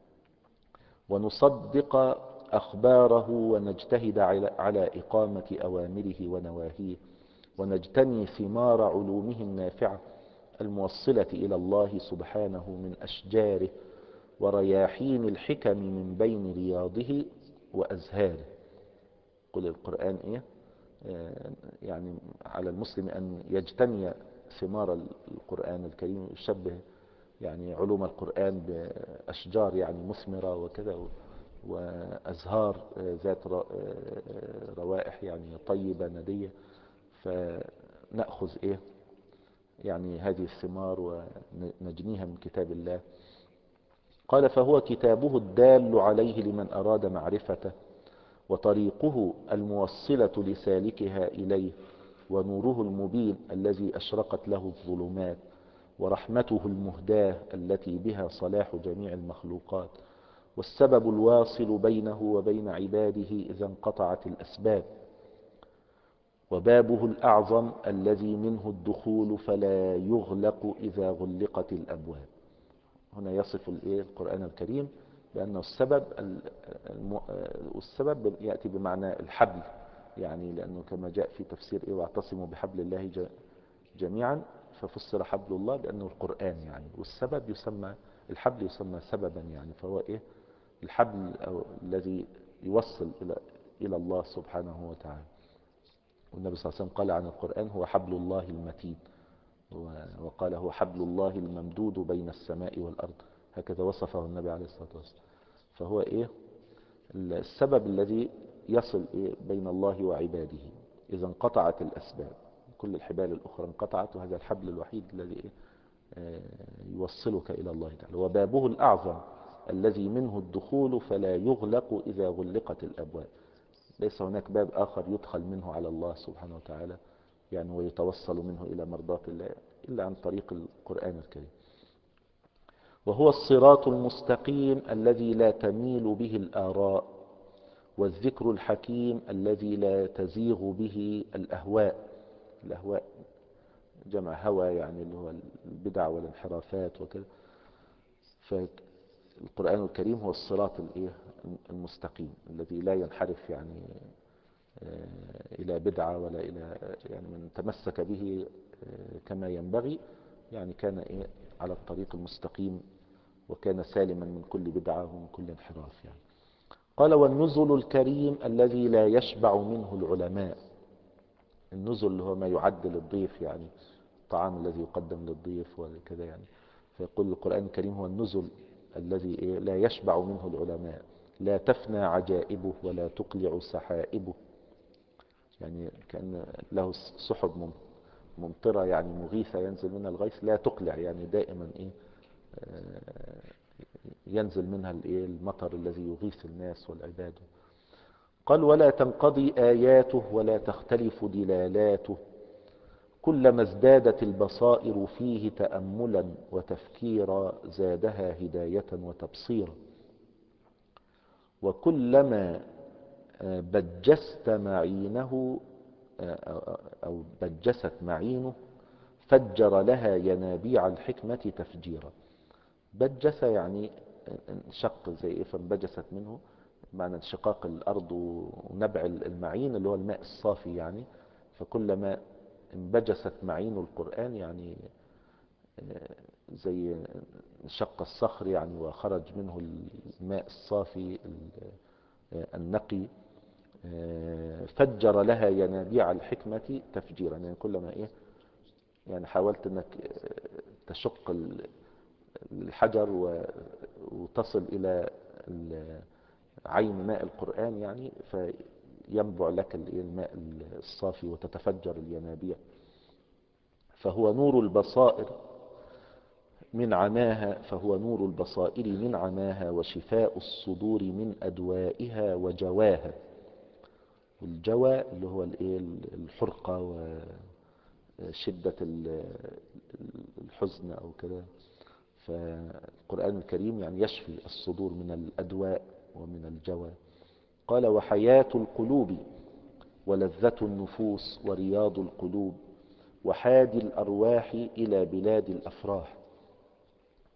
ونصدق أخباره، ونجتهد على إقامة أوامره ونواهيه، ونجتني ثمار علومه النافعة الموصلة إلى الله سبحانه من أشجاره ورياحين الحكم من بين رياضه وأزهاره. قل القرآن إيه؟ يعني على المسلم أن يجتني ثمار القرآن الكريم، يشبه يعني علوم القرآن بأشجار يعني مثمرة وكذا، وأزهار ذات روائح يعني طيبة ندية، فنأخذ إيه يعني هذه الثمار ونجنيها من كتاب الله. قال: فهو كتابه الدال عليه لمن أراد معرفته، وطريقه الموصلة لسالكها إليه، ونوره المبين الذي أشرقت له الظلمات، ورحمته المهداة التي بها صلاح جميع المخلوقات، والسبب الواصل بينه وبين عباده إذا انقطعت الأسباب، وبابه الأعظم الذي منه الدخول فلا يغلق إذا غلقت الأبواب. هنا يصف القرآن الكريم بأنه السبب، والسبب يأتي بمعنى الحبل، يعني لأنه كما جاء في تفسير إيه واعتصموا بحبل الله جميعا، ففسر حبل الله بأنه القرآن يعني، والسبب يسمى الحبل يسمى سببا يعني، فهو إيه الحبل أو الذي يوصل إلى إلى الله سبحانه وتعالى. والنبي صلى الله عليه وسلم قال عن القرآن: هو حبل الله المتين، وقال: هو حبل الله الممدود بين السماء والأرض، هكذا وصفه النبي عليه الصلاة والسلام. فهو إيه السبب الذي يصل إيه بين الله وعباده إذا انقطعت الأسباب، كل الحبال الأخرى انقطعت، وهذا الحبل الوحيد الذي إيه يوصلك إلى الله تعالى. وبابه الأعظم الذي منه الدخول فلا يغلق إذا غلقت الأبواب، ليس هناك باب آخر يدخل منه على الله سبحانه وتعالى يعني ويتوصل منه إلى مرضاة الله إلا عن طريق القرآن الكريم. وهو الصراط المستقيم الذي لا تميل به الآراء، والذكر الحكيم الذي لا تزيغ به الأهواء. الأهواء جمع هوى يعني اللي هو البدع والانحرافات وكذا. فالقرآن الكريم هو الصراط المستقيم الذي لا ينحرف يعني إلى بدعة ولا إلى يعني من تمسك به كما ينبغي يعني كان إيه على الطريق المستقيم، وكان سالما من كل بدعة ومن كل انحراف يعني. قال: والنزل الكريم الذي لا يشبع منه العلماء. النزل اللي هو ما يعد للضيف يعني الطعام الذي يقدم للضيف وكذا يعني. فيقول القرآن الكريم هو النزل الذي إيه لا يشبع منه العلماء، لا تفنى عجائبه ولا تقلع سحائبه، يعني كأن له سحب ممطرة يعني مغيثة ينزل منها الغيث لا تقلع، يعني دائما إيه ينزل منها الإيه المطر الذي يغيث الناس والعباد. قال: ولا تنقضي آياته ولا تختلف دلالاته، كلما ازدادت البصائر فيه تأملا وتفكيرا زادها هداية وتبصيرا، وكلما بجست معينه أو بجست معينه فجر لها ينابيع الحكمة تفجيرا. بجس يعني انشق زي إيه فانبجست منه، معنى انشقاق الأرض ونبع المعين اللي هو الماء الصافي يعني. فكلما انبجست معين القرآن يعني زي انشق الصخر يعني وخرج منه الماء الصافي النقي، فجر لها ينابيع الحكمة تفجيرا، يعني كلما ايه يعني حاولت انك تشق الحجر وتصل الى عين ماء القرآن يعني فينبع لك الماء الصافي وتتفجر الينابيع. فهو نور البصائر من عماها فهو نور البصائر من عماها وشفاء الصدور من أدوائها وجواها. والجوى اللي هو الحرقة وشدة الحزن أو كذا. فالقرآن الكريم يعني يشفي الصدور من الأدواء ومن الجوى. قال: وحياة القلوب ولذة النفوس ورياض القلوب وحادي الأرواح إلى بلاد الأفراح.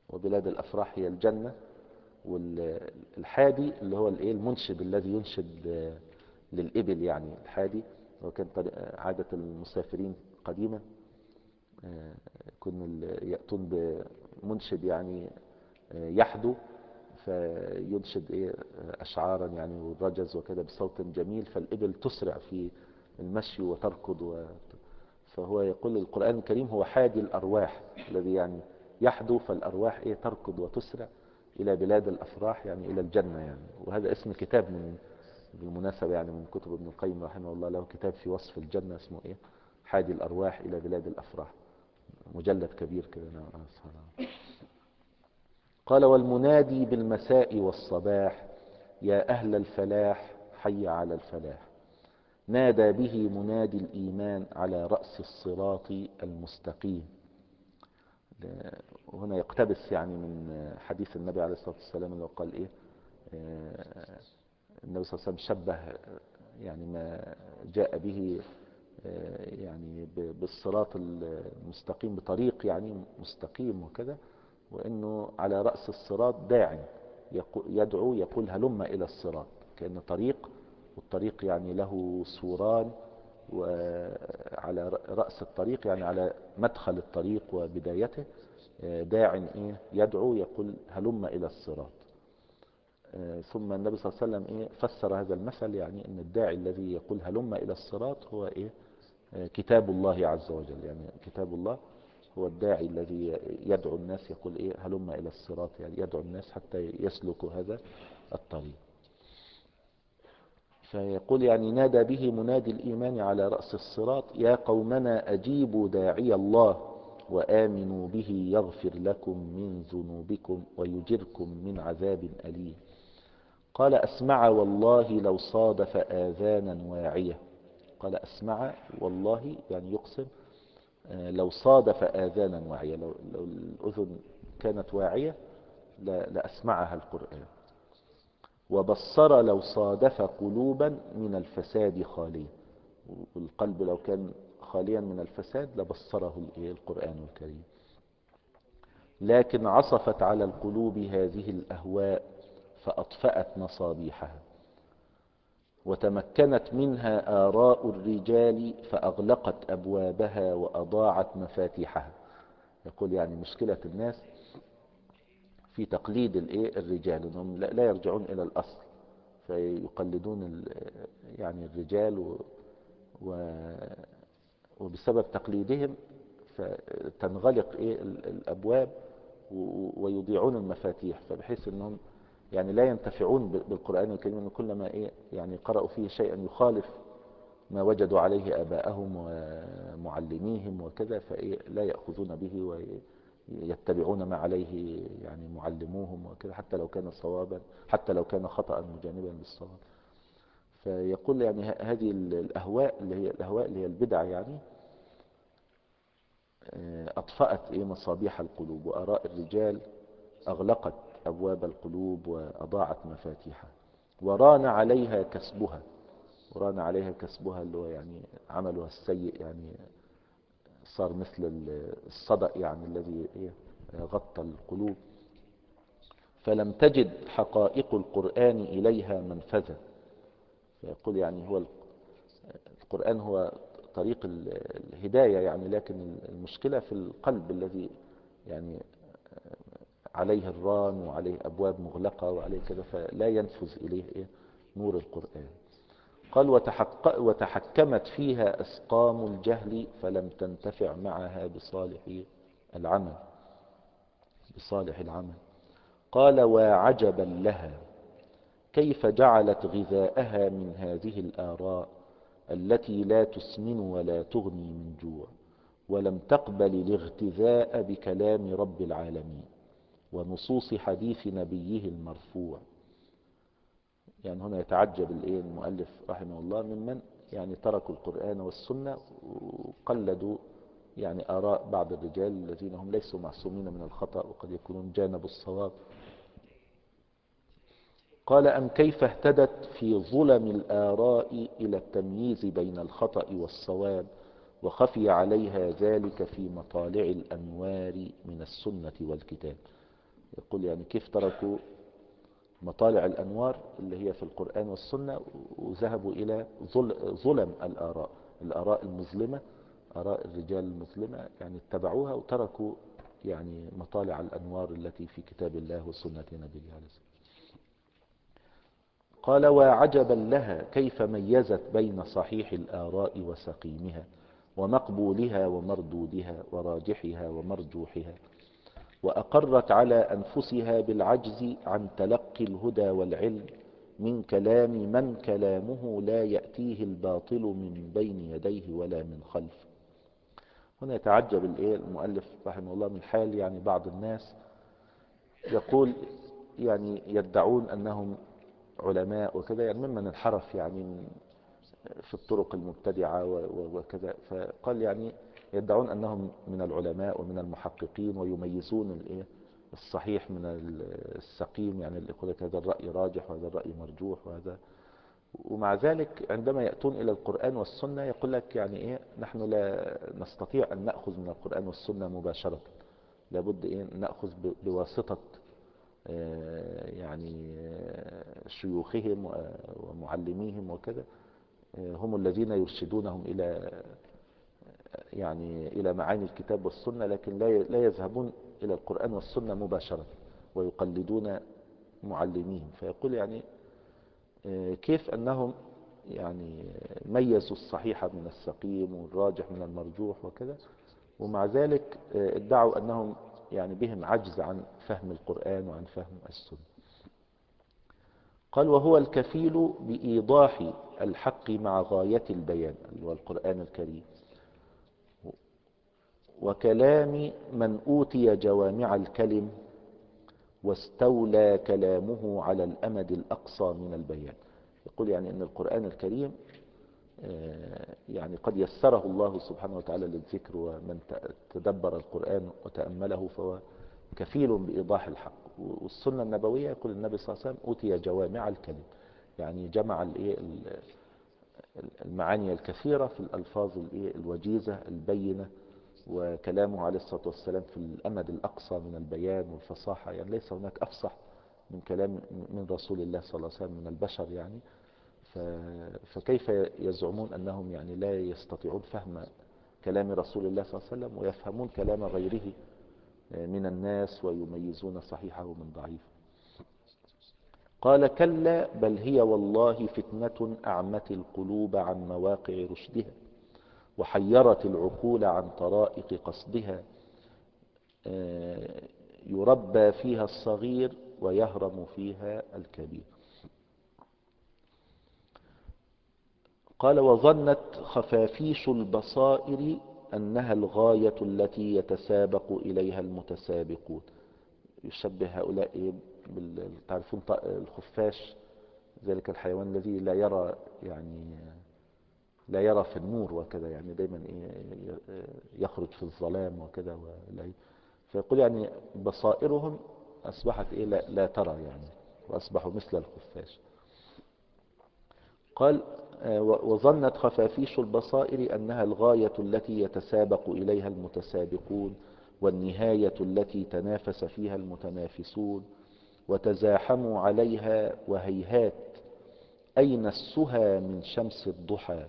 وبلاد الأفراح هي الجنة. والحادي اللي هو الايه المنشد الذي ينشد آه، للإبل، يعني الحادي. وكان طريق- عادة المسافرين قديما آه، كانوا ال- يأتون بمنشد يعني آه، يحدو، فينشد ايه آه، أشعارا يعني والرجز وكذا بصوت جميل، فالإبل تسرع في المشي وتركض و... فهو يقول القرآن الكريم هو حادي الأرواح، الذي يعني يحدو فالأرواح ايه تركض وتسرع إلى بلاد الأفراح، يعني إلى الجنة يعني. وهذا اسم كتاب من بالمناسبة يعني من كتب ابن القيم رحمه الله، له كتاب في وصف الجنة اسمه ايه حادي الأرواح إلى بلاد الأفراح، مجلد كبير كده. نعم سبحانه. قال والمنادي بالمساء والصباح يا أهل الفلاح حي على الفلاح، نادى به منادي الإيمان على رأس الصراط المستقيم. وهنا يقتبس يعني من حديث النبي عليه الصلاة والسلام اللي قال إيه آه، النبي صلى الله عليه وسلم شبه يعني ما جاء به آه، يعني بالصراط المستقيم بطريق يعني مستقيم وكذا، وأنه على رأس الصراط داع يدعو يقول هلم إلى الصراط، كأنه طريق، والطريق يعني له سوران، وعلى رأس الطريق يعني على مدخل الطريق وبدايته داع إيه يدعو يقول هلم إلى الصراط. ثم النبي صلى الله عليه وسلم إيه فسر هذا المثل، يعني أن الداعي الذي يقول هلم إلى الصراط هو إيه كتاب الله عز وجل، يعني كتاب الله هو الداعي الذي يدعو الناس يقول إيه هلم إلى الصراط، يعني يدعو الناس حتى يسلكوا هذا الطريق. فيقول يعني نادى به منادي الإيمان على رأس الصراط يا قومنا أجيبوا داعي الله وآمنوا به يغفر لكم من ذنوبكم ويجركم من عذاب أليم. قال أسمع والله لو صادف آذانا واعية. قال أسمع والله يعني يقسم لو صادف آذانا واعية، لو, لو الأذن كانت واعية لأسمعها القرآن. وبصر لو صادف قلوبا من الفساد خالية، والقلب لو كان خاليا من الفساد لبصره القرآن الكريم. لكن عصفت على القلوب هذه الأهواء فأطفأت مصابيحها، وتمكنت منها آراء الرجال فأغلقت أبوابها وأضاعت مفاتيحها. يقول يعني مشكلة الناس في تقليد الرجال، أنهم لا يرجعون إلى الأصل، فيقلدون يعني الرجال و و وبسبب تقليدهم فتنغلق إيه الأبواب ويضيعون المفاتيح، فبحيث أنهم يعني لا ينتفعون بالقرآن الكريم، كلما إيه يعني قرأوا فيه شيئا يخالف ما وجدوا عليه آباءهم ومعلميهم وكذا، فإيه لا يأخذون به ويتبعون ما عليه يعني معلموهم وكذا، حتى لو كان صوابا، حتى لو كان خطأ مجانبا للصواب. فيقول يعني هذه الأهواء اللي هي الأهواء اللي هي البدع يعني أطفأت إيه مصابيح القلوب، وآراء الرجال أغلقت أبواب القلوب وأضاعت مفاتيحها، وران عليها كسبها. وران عليها كسبها اللي هو يعني عملها السيء، يعني صار مثل الصدأ يعني الذي غطى القلوب. فلم تجد حقائق القرآن إليها منفذا. فيقول يعني هو القرآن هو طريق الهداية يعني، لكن المشكلة في القلب الذي يعني عليه الران وعليه أبواب مغلقة وعليه كذا، فلا ينفذ إليه إيه نور القرآن. قال وتحق وتحكمت فيها أسقام الجهل فلم تنتفع معها بصالح العمل بصالح العمل. قال وعجبا لها كيف جعلت غذاءها من هذه الآراء التي لا تسمن ولا تغني من جوع، ولم تقبل الاغتذاء بكلام رب العالمين ونصوص حديث نبيه المرفوع. يعني هنا يتعجب الايه المؤلف رحمه الله ممن يعني تركوا القرآن والسنة وقلدوا يعني آراء بعض الرجال الذين هم ليسوا معصومين من الخطأ وقد يكونون جانبوا الصواب. قال أم كيف اهتدت في ظلم الآراء إلى التمييز بين الخطأ والصواب، وخفي عليها ذلك في مطالع الأنوار من السنة والكتاب. يقول يعني كيف تركوا مطالع الأنوار اللي هي في القرآن والسنة وذهبوا إلى ظلم الآراء، الآراء المظلمة، آراء الرجال المظلمة، يعني اتبعوها وتركوا يعني مطالع الأنوار التي في كتاب الله وسنة نبيه عليه الصلاة. قال وعجبا لها كيف ميزت بين صحيح الآراء وسقيمها ومقبولها ومردودها وراجحها ومرجوحها، وأقرت على أنفسها بالعجز عن تلقي الهدى والعلم من كلام من كلامه لا يأتيه الباطل من بين يديه ولا من خلفه. هنا يتعجب المؤلف رحمه الله من حال يعني بعض الناس، يقول يعني يدعون أنهم علماء وكذا، يعني ممن انحرف يعني في الطرق المبتدعة وكذا، فقال يعني يدعون أنهم من العلماء ومن المحققين ويميزون الايه الصحيح من السقيم، يعني اللي يقول لك هذا الرأي راجح وهذا الرأي مرجوح وهذا، ومع ذلك عندما يأتون إلى القرآن والسنة يقول لك يعني إيه نحن لا نستطيع أن نأخذ من القرآن والسنة مباشرة، لابد إيه نأخذ بواسطة يعني شيوخهم ومعلميهم وكذا، هم الذين يرشدونهم إلى يعني إلى معاني الكتاب والسنة، لكن لا يذهبون إلى القرآن والسنة مباشرة ويقلدون معلميهم. فيقول يعني كيف أنهم يعني ميزوا الصحيح من السقيم والراجح من المرجوح وكذا، ومع ذلك ادعوا أنهم يعني بهم عجز عن فهم القرآن وعن فهم السنة. قال وهو الكفيل بإيضاح الحق مع غاية البيان اللي هو القرآن الكريم، وكلام من أوتي جوامع الكلم واستولى كلامه على الأمد الأقصى من البيان. يقول يعني أن القرآن الكريم يعني قد يسره الله سبحانه وتعالى للذكر، ومن تدبر القرآن وتأمله فهو كفيل بإيضاح الحق. والسنة النبوية يقول النبي صلى الله عليه وسلم أوتي جوامع الكلم، يعني جمع المعاني الكثيرة في الألفاظ الوجيزة البينة، وكلامه عليه الصلاة والسلام في الأمد الأقصى من البيان والفصاحة، يعني ليس هناك أفصح من كلام من رسول الله صلى الله عليه وسلم من البشر يعني. فكيف يزعمون أنهم يعني لا يستطيعون فهم كلام رسول الله صلى الله عليه وسلم ويفهمون كلام غيره من الناس ويميزون صحيحه من ضعيفه. قال كلا بل هي والله فتنة أعمت القلوب عن مواقع رشدها وحيرت العقول عن طرائق قصدها، يربى فيها الصغير ويهرم فيها الكبير. قال وظنت خفافيش البصائر أنها الغاية التي يتسابق إليها المتسابقون. يشبه هؤلاء تعرفون الخفاش، ذلك الحيوان الذي لا يرى يعني لا يرى في النور وكذا، يعني دايما يخرج في الظلام وكذا. فيقول يعني بصائرهم أصبحت إيه لا, لا ترى يعني، وأصبحوا مثل الخفاش. قال وظنت خفافيش البصائر أنها الغاية التي يتسابق إليها المتسابقون والنهاية التي تنافس فيها المتنافسون، وتزاحموا عليها وهيهات أين السهى من شمس الضحى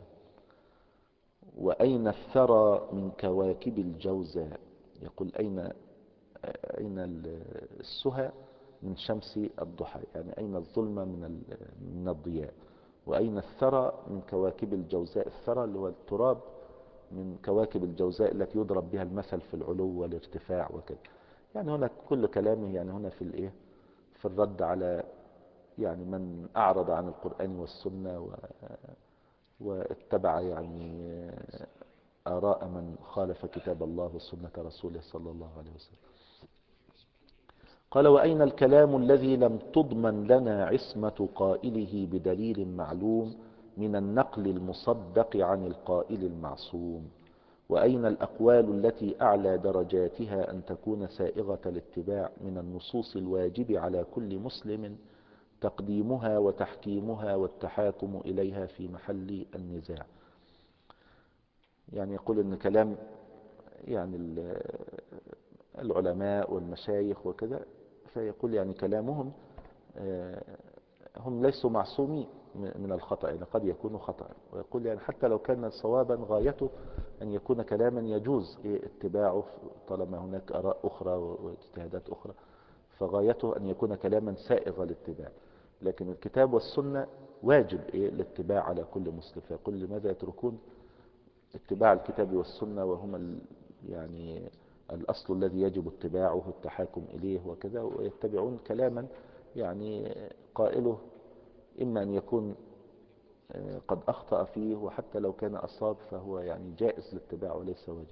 وأين الثرى من كواكب الجوزاء. يقول أين أين السهى من شمس الضحى، يعني أين الظلمة من من الضياء، وأين الثرى من كواكب الجوزاء. الثرى اللي هو التراب من كواكب الجوزاء التي يضرب بها المثل في العلو والارتفاع وكذا. يعني هنا كل كلامه يعني هنا في الايه في الرد على يعني من أعرض عن القرآن والسنة و واتبع يعني آراء من خالف كتاب الله وسنة رسوله صلى الله عليه وسلم. قال وأين الكلام الذي لم تضمن لنا عصمة قائله بدليل معلوم من النقل المصدق عن القائل المعصوم، وأين الأقوال التي أعلى درجاتها أن تكون سائغة الاتباع من النصوص الواجب على كل مسلم تقديمها وتحكيمها والتحاكم إليها في محل النزاع. يعني يقول إن كلام يعني العلماء والمشايخ وكذا فيقول يعني كلامهم آه، هم ليسوا معصومين من الخطأ، يعني قد يكون خطأ. ويقول يعني حتى لو كان صوابا غايته أن يكون كلاما يجوز إيه اتباعه طالما هناك آراء أخرى واجتهادات أخرى، فغايته أن يكون كلاما سائغ الاتباع. لكن الكتاب والسنة واجب إيه الاتباع على كل مسلم. فيقول لماذا يتركون اتباع الكتاب والسنة وهما ال- يعني الأصل الذي يجب اتباعه التحاكم إليه وكذا، ويتبعون كلاما يعني قائله إما أن يكون آه، قد أخطأ فيه، وحتى لو كان أصاب فهو يعني جائز الاتباع وليس واجب.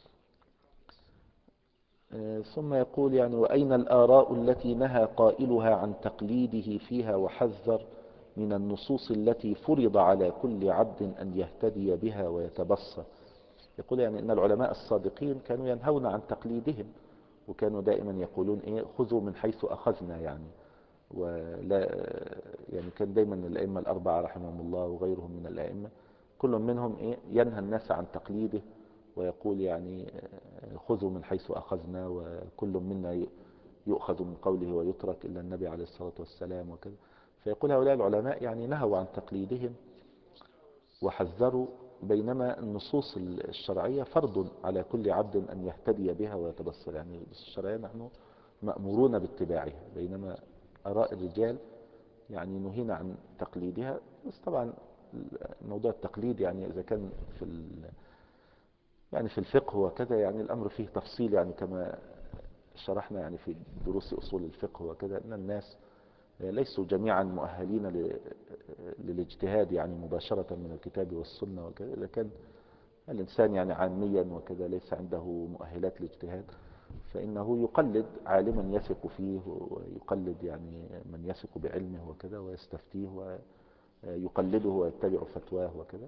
آه، ثم يقول يعني وأين الآراء التي نهى قائلها عن تقليده فيها وحذر من النصوص التي فرض على كل عبد أن يهتدي بها ويتبصر. يقول يعني إن العلماء الصادقين كانوا ينهون عن تقليدهم، وكانوا دائما يقولون إيه خذوا من حيث أخذنا يعني. ولا يعني كان دايما الأئمة الأربعة رحمهم الله وغيرهم من الأئمة كل منهم إيه ينهى الناس عن تقليده، ويقول يعني خذوا من حيث أخذنا، وكل منا يؤخذ من قوله ويترك إلا النبي عليه الصلاة والسلام وكذا. فيقول هؤلاء العلماء يعني نهوا عن تقليدهم وحذروا، بينما النصوص الشرعية فرض على كل عبد أن يهتدي بها ويتبصر. يعني النصوص الشرعية نحن مأمورون باتباعها، بينما آراء الرجال يعني نهينا عن تقليدها. بس طبعا موضوع التقليد يعني إذا كان في يعني في الفقه وكذا يعني الأمر فيه تفصيل، يعني كما شرحنا يعني في دروس أصول الفقه وكذا أن الناس ليسوا جميعا مؤهلين ل- للاجتهاد يعني مباشرة من الكتاب والسنة وكذا. إذا كان الإنسان يعني عاميا وكذا ليس عنده مؤهلات الاجتهاد، فإنه يقلد عالما يثق فيه، ويقلد يعني من يثق بعلمه وكذا ويستفتيه ويقلده ويتبع فتواه وكذا.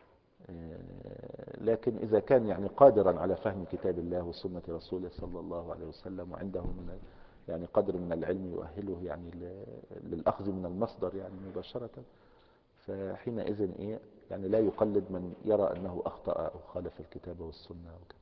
لكن إذا كان يعني قادرا على فهم كتاب الله وسنة رسوله صلى الله عليه وسلم، وعنده من يعني قدر من العلم يؤهله يعني ل- للأخذ من المصدر يعني مباشرة، فحينئذ إيه يعني لا يقلد من يرى أنه أخطأ أو خالف الكتاب والسنة وكذا.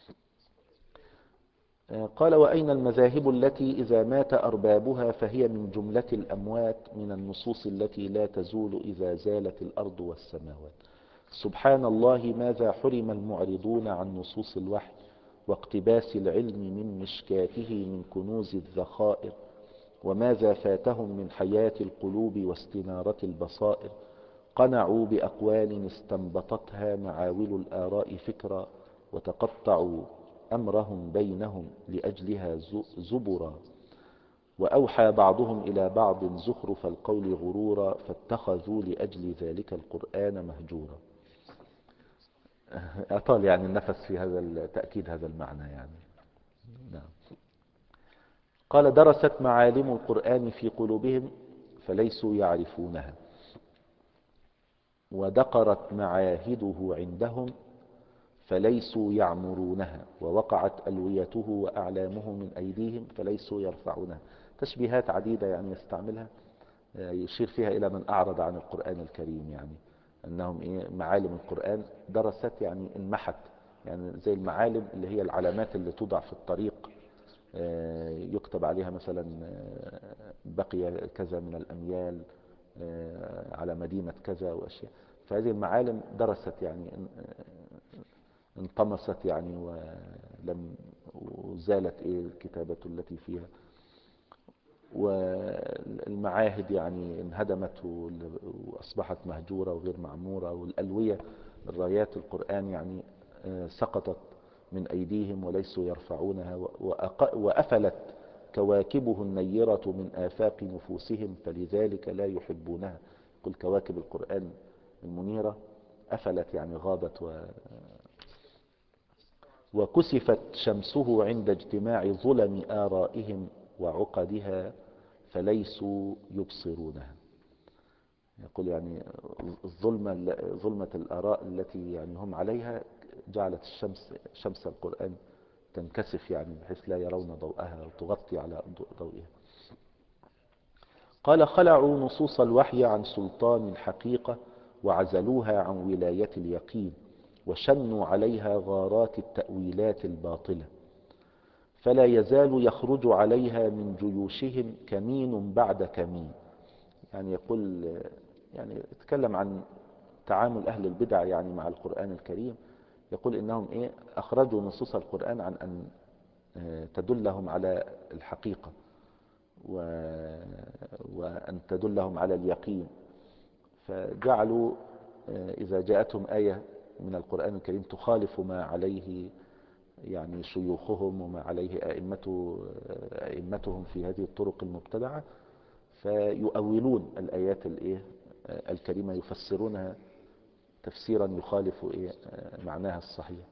قال وأين المذاهب التي إذا مات أربابها فهي من جملة الأموات من النصوص التي لا تزول إذا زالت الأرض والسماوات. سبحان الله ماذا حرم المعرضون عن نصوص الوحي واقتباس العلم من مشكاته من كنوز الذخائر، وماذا فاتهم من حياة القلوب واستنارة البصائر. قنعوا بأقوال استنبطتها معاول الآراء فكرا، وتقطعوا أمرهم بينهم لأجلها زبرا، وأوحى بعضهم إلى بعض زخرف القول غرورا، فاتخذوا لأجل ذلك القرآن مهجورا. أطال يعني النفس في هذا تأكيد هذا المعنى يعني. نعم. قال درست معالم القرآن في قلوبهم فليسوا يعرفونها، ودقرت معاهده عندهم فليسوا يعمرونها، ووقعت ألويته وأعلامه من أيديهم فليسوا يرفعونها. تشبيهات عديدة يعني يستعملها يشير فيها إلى من أعرض عن القرآن الكريم، يعني أنهم إيه معالم القرآن درست يعني انمحت، يعني زي المعالم اللي هي العلامات اللي توضع في الطريق يكتب عليها مثلا بقي كذا من الأميال على مدينة كذا وأشياء. فهذه المعالم درست يعني انطمست يعني ولم وزالت إيه الكتابة التي فيها، والمعاهد يعني انهدمت وأصبحت مهجورة وغير معمورة، والألوية الرايات القرآن يعني سقطت من أيديهم وليسوا يرفعونها، وأفلت كواكبه النيرة من آفاق نفوسهم فلذلك لا يحبونها. قل كواكب القرآن المنيرة أفلت يعني غابت و... وكسفت شمسه عند اجتماع ظلم آرائهم وعقدها فليسوا يبصرونها. يقول يعني الظلمة ظلمة الآراء التي يعني هم عليها جعلت الشمس شمس القرآن تنكسف يعني بحيث لا يرون ضوءها وتغطي على ضوئها. قال خلعوا نصوص الوحي عن سلطان الحقيقة وعزلوها عن ولاية اليقين، وشنوا عليها غارات التأويلات الباطلة، فلا يزال يخرج عليها من جيوشهم كمين بعد كمين. يعني يقول، يعني يتكلم عن تعامل أهل البدع يعني مع القرآن الكريم. يقول إنهم إيه أخرجوا نصوص القرآن عن أن تدلهم على الحقيقة وأن تدلهم على اليقين، فجعلوا إذا جاءتهم آية من القرآن الكريم تخالف ما عليه يعني شيوخهم وما عليه أئمته أئمتهم في هذه الطرق المبتدعة، فيؤولون الآيات الإيه الكريمة، يفسرونها تفسيرا يخالف إيه معناها الصحيح.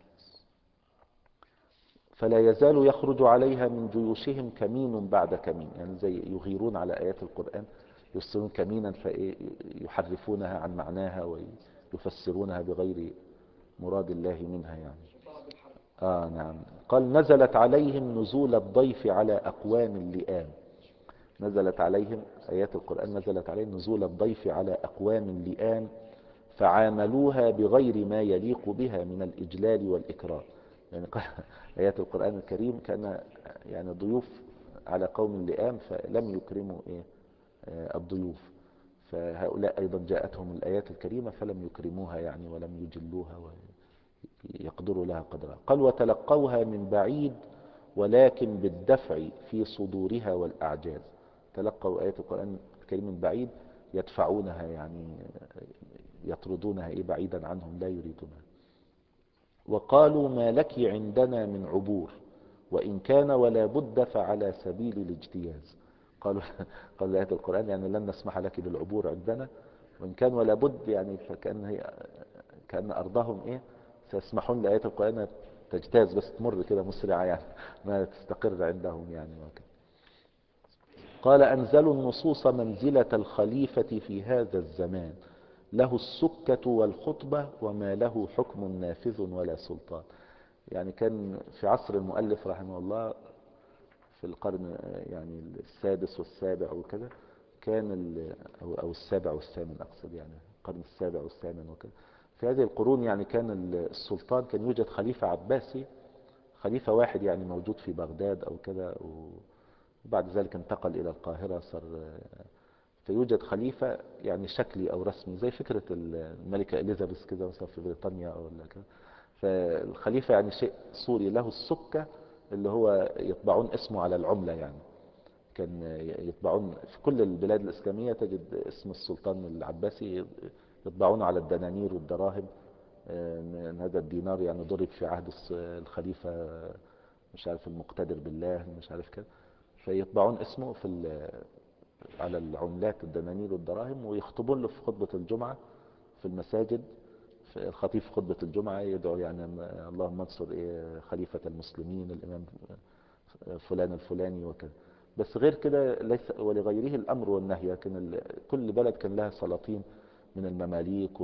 فلا يزال يخرج عليها من جيوشهم كمين بعد كمين، يعني زي يغيرون على آيات القرآن يرسلون كمينا فيحرفونها عن معناها ويفسرونها بغير مراد الله منها يعني. آه نعم. قال نزلت عليهم نزول الضيف على أقوام اللئام. نزلت عليهم آيات القرآن، نزلت عليهم نزول الضيف على أقوام اللئام فعاملوها بغير ما يليق بها من الإجلال والإكرام. يعني آيات القرآن الكريم كان يعني ضيوف على قوم اللئام فلم يكرموا إيه الضيوف، فهؤلاء أيضا جاءتهم الآيات الكريمة فلم يكرموها يعني ولم يجلوها ويقدروا لها قدرها. قال وتلقوها من بعيد ولكن بالدفع في صدورها والأعجاز. تلقوا آيات القرآن الكريم من بعيد يدفعونها يعني يطردونها إيه بعيدا عنهم لا يريدونها. وقالوا ما لك عندنا من عبور وإن كان ولا بد فعلى سبيل الاجتياز. قالوا قالوا آيات القرآن يعني لن نسمح لك بالعبور عندنا وإن كان ولا بد، يعني فكأن هي كأن أرضهم إيه سيسمحون لآيات القرآن تجتاز بس تمر كده مسرعة يعني ما تستقر عندهم يعني وكذا. قال أنزلوا النصوص منزلة الخليفة في هذا الزمان له السكة والخطبة وما له حكم نافذ ولا سلطان. يعني كان في عصر المؤلف رحمه الله في القرن يعني السادس والسابع وكذا، كان أو, أو السابع والثامن أقصد، يعني القرن السابع والثامن وكذا. في هذه القرون يعني كان السلطان كان يوجد خليفة عباسي، خليفة واحد يعني موجود في بغداد أو كذا، وبعد ذلك انتقل إلى القاهرة صار فيوجد خليفة يعني شكلي أو رسمي زي فكرة الملكة إليزابيث كذا مثلا في بريطانيا أو كذا. فالخليفة يعني شيء صوري له السكة اللي هو يطبعون اسمه على العملة، يعني كان يطبعون في كل البلاد الإسلامية تجد اسم السلطان العباسي يطبعونه على الدنانير والدراهم، ان هذا الدينار يعني ضرب في عهد الخليفة مش عارف المقتدر بالله مش عارف كده، فيطبعون اسمه في على العملات الدنانير والدراهم ويخطبون له في خطبة الجمعة في المساجد. في الخطيب في خطبة الجمعة يدعو يعني اللهم انصر إيه خليفة المسلمين الإمام فلان الفلاني وكذا. بس غير كده ليس ولغيره الأمر والنهي، لكن كل بلد كان لها سلاطين من المماليك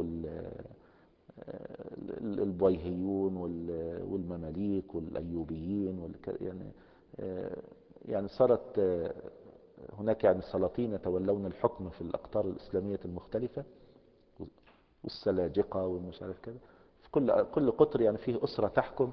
والبويهيون والمماليك والأيوبيين يعني يعني صارت هناك يعني سلاطين يتولون الحكم في الأقطار الإسلامية المختلفة، والسلاجقة والمش عارف كذا. في كل كل قطر يعني فيه أسرة تحكم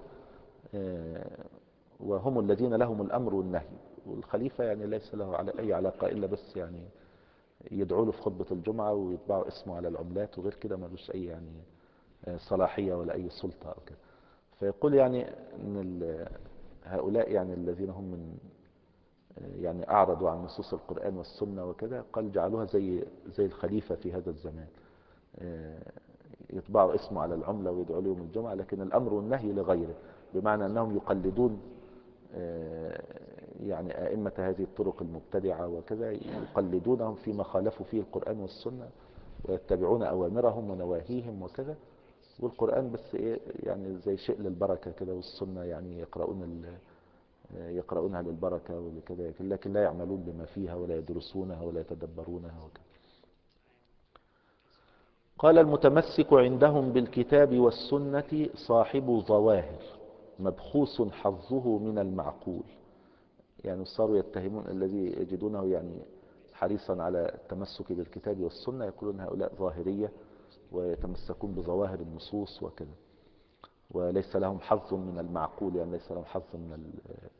وهم الذين لهم الأمر والنهي، والخليفة يعني ليس له على أي علاقة إلا بس يعني يدعوا له في خطبة الجمعة ويطبعوا اسمه على العملات، وغير كده ملوش أي يعني صلاحية ولا أي سلطة أو كده. فيقول يعني أن هؤلاء يعني الذين هم من يعني أعرضوا عن نصوص القرآن والسنة وكذا، قال جعلوها زي زي الخليفة في هذا الزمان، يطبعوا اسمه على العملة ويدعوا له يوم الجمعة، لكن الأمر والنهي لغيره، بمعنى أنهم يقلدون يعني أئمة هذه الطرق المبتدعة وكذا، يقلدونهم فيما خالفوا فيه القرآن والسنة ويتبعون أوامرهم ونواهيهم وكذا. والقرآن بس إيه يعني زي شيء للبركة كده، والسنة يعني يقرؤون يقرؤونها للبركة وكذا، لكن لا يعملون بما فيها ولا يدرسونها ولا يتدبرونها وكذا. قال المتمسك عندهم بالكتاب والسنة صاحب ظواهر مبخوس حظه من المعقول. يعني صاروا يتهمون الذي يجدونه يعني حريصا على التمسك بالكتاب والسنة، يقولون هؤلاء ظاهرية ويتمسكون بظواهر النصوص وكذا، وليس لهم حظ من المعقول، يعني ليس لهم حظ من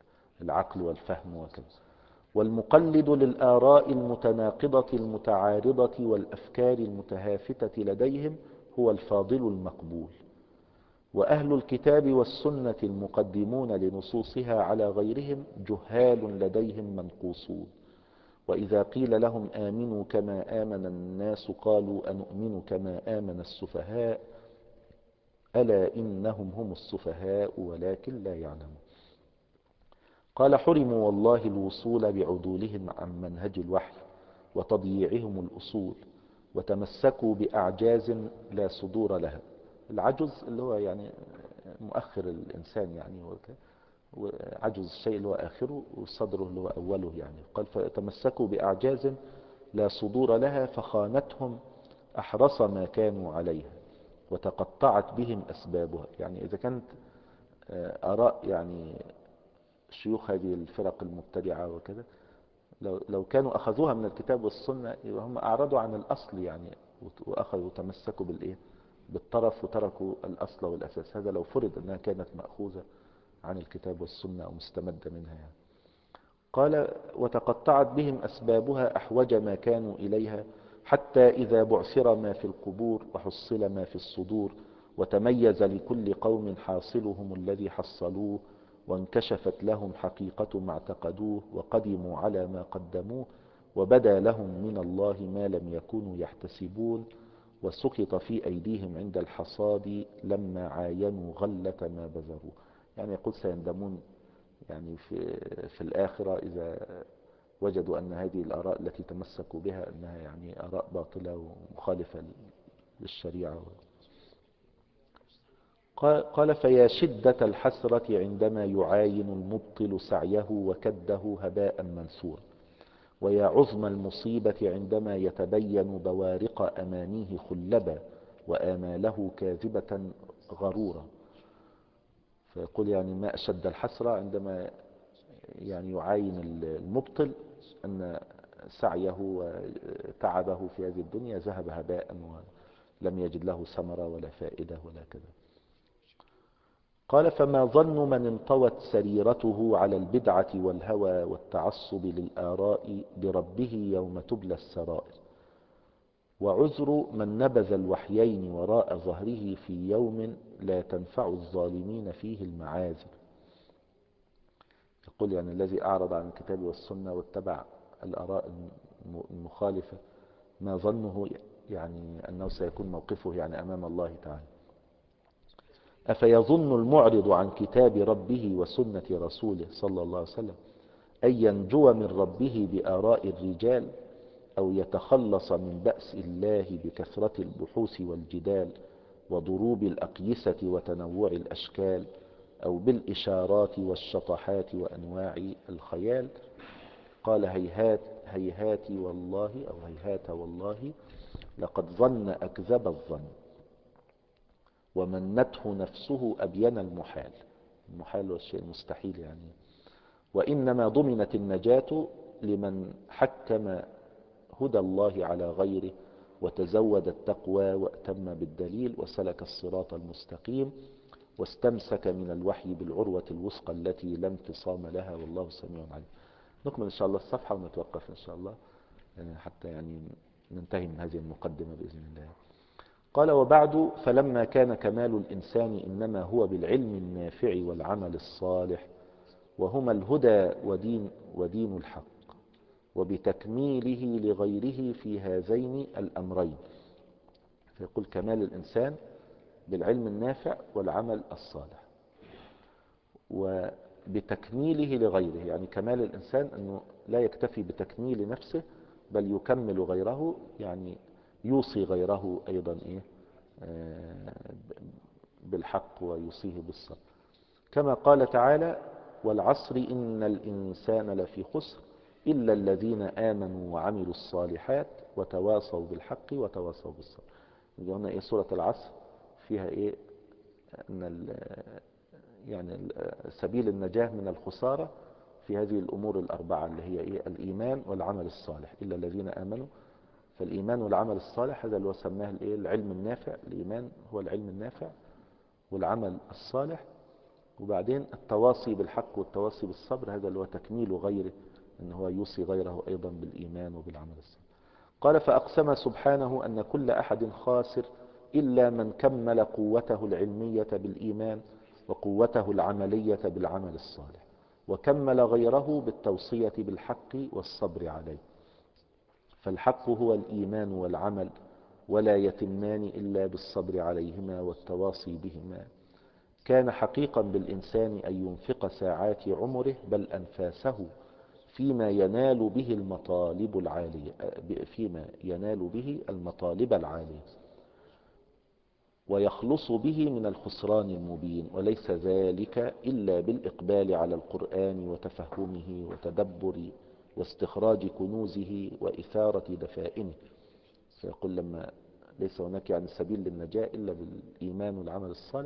العقل والفهم وكذا. والمقلد للآراء المتناقضة المتعارضة والأفكار المتهافتة لديهم هو الفاضل المقبول. وأهل الكتاب والسنة المقدمون لنصوصها على غيرهم جهال لديهم منقوصون. وإذا قيل لهم آمنوا كما آمن الناس قالوا أنؤمن كما آمن السفهاء ألا إنهم هم السفهاء ولكن لا يعلمون. قال حرموا والله الوصول بعدولهم عن منهج الوحي وتضييعهم الأصول، وتمسكوا بأعجاز لا صدور لها. العجز اللي هو يعني مؤخر الإنسان، يعني عجز الشيء اللي هو آخره وصدره اللي هو أوله. يعني قال فتمسكوا بأعجاز لا صدور لها فخانتهم أحرص ما كانوا عليها وتقطعت بهم أسبابها. يعني إذا كانت آراء يعني شيوخ هذه الفرق المبتدعة وكذا، لو لو كانوا أخذوها من الكتاب والسنة يبقى هم أعرضوا عن الأصل يعني، وأخذوا تمسكوا بالإيه بالطرف وتركوا الأصل والأساس. هذا لو فرض أنها كانت مأخوذة عن الكتاب والسنة أو مستمدة منها يعني. قال وتقطعت بهم أسبابها أحوج ما كانوا إليها، حتى إذا بعثر ما في القبور وحصل ما في الصدور وتميز لكل قوم حاصلهم الذي حصلوه وانكشفت لهم حقيقة ما اعتقدوه وقدموا على ما قدموه وبدا لهم من الله ما لم يكونوا يحتسبون وسقط في أيديهم عند الحصاد لما عاينوا غلة ما بذروا. يعني يقول سيندمون يعني في, في الآخرة إذا وجدوا أن هذه الآراء التي تمسكوا بها أنها يعني آراء باطلة ومخالفة للشريعة. قال فيا شدة الحسرة عندما يعاين المبطل سعيه وكده هباء منثورا، ويا عظم المصيبة عندما يتبين بوارق أمانيه خلبا وآماله كاذبة غرورا. فيقول يعني ما أشد الحسرة عندما يعني يعاين المبطل أن سعيه وتعبه في هذه الدنيا ذهب هباء ولم يجد له ثمرة ولا فائدة ولا كذا. قال فما ظن من انطوت سريرته على البدعة والهوى والتعصب للآراء بربه يوم تبلى السرائر، وعذر من نبذ الوحيين وراء ظهره في يوم لا تنفع الظالمين فيه المعاذر. يقول يعني الذي أعرض عن الكتاب والسنة واتبع الآراء المخالفة ما ظنه يعني أنه سيكون موقفه يعني أمام الله تعالى. أفيظن المعرض عن كتاب ربه وسنة رسوله صلى الله عليه وسلم أن ينجو من ربه بآراء الرجال، أو يتخلص من بأس الله بكثرة البحوث والجدال وضروب الأقيسة وتنوع الأشكال، أو بالإشارات والشطحات وأنواع الخيال؟ قال هيهات هيهات والله أو هيهات والله لقد ظن أكذب الظن ومنته نفسه أبين المحال. المحال والشيء المستحيل يعني. وإنما ضمنت النجاة لمن حكم هدى الله على غيره وتزود التقوى وأتم بالدليل وسلك الصراط المستقيم واستمسك من الوحي بالعروة الوثقى التي لا انفصام لها والله سميع عليم. نكمل إن شاء الله الصفحة ونتوقف إن شاء الله حتى يعني ننتهي من هذه المقدمة بإذن الله. قال وبعد فلما كان كمال الإنسان إنما هو بالعلم النافع والعمل الصالح وهما الهدى ودين, ودين الحق، وبتكميله لغيره في هذين الأمرين. فيقول كمال الإنسان بالعلم النافع والعمل الصالح وبتكميله لغيره. يعني كمال الإنسان أنه لا يكتفي بتكميل نفسه بل يكمل غيره، يعني يوصي غيره أيضا إيه بالحق ويوصيه بالصبر، كما قال تعالى والعصر إن الإنسان لفي خسر إلا الذين آمنوا وعملوا الصالحات وتواصوا بالحق وتواصوا بالصبر. هنا إيه سورة العصر فيها إيه أن يعني سبيل النجاة من الخسارة في هذه الأمور الأربعة اللي هي إيه الإيمان والعمل الصالح. إلا الذين آمنوا، فالإيمان والعمل الصالح هذا اللي هو سماه الإيه العلم النافع. الإيمان هو العلم النافع والعمل الصالح وبعدين التواصي بالحق والتواصي بالصبر، هذا اللي هو تكميل غيره، ان هو يوصي غيره ايضا بالايمان وبالعمل الصالح. قال فاقسم سبحانه ان كل احد خاسر الا من كمل قوته العلمية بالايمان وقوته العملية بالعمل الصالح، وكمل غيره بالتوصية بالحق والصبر عليه. فالحق هو الايمان والعمل، ولا يتمان الا بالصبر عليهما والتواصي بهما. كان حقيقا بالإنسان أن ينفق ساعات عمره بل أنفاسه فيما ينال به المطالب العالية، فيما ينال به المطالب العالية ويخلص به من الخسران المبين، وليس ذلك إلا بالإقبال على القرآن وتفهمه وتدبر واستخراج كنوزه وإثارة دفائنه. فيقول لما ليس هناك يعني سبيل للنجاة إلا بالإيمان والعمل الصالح،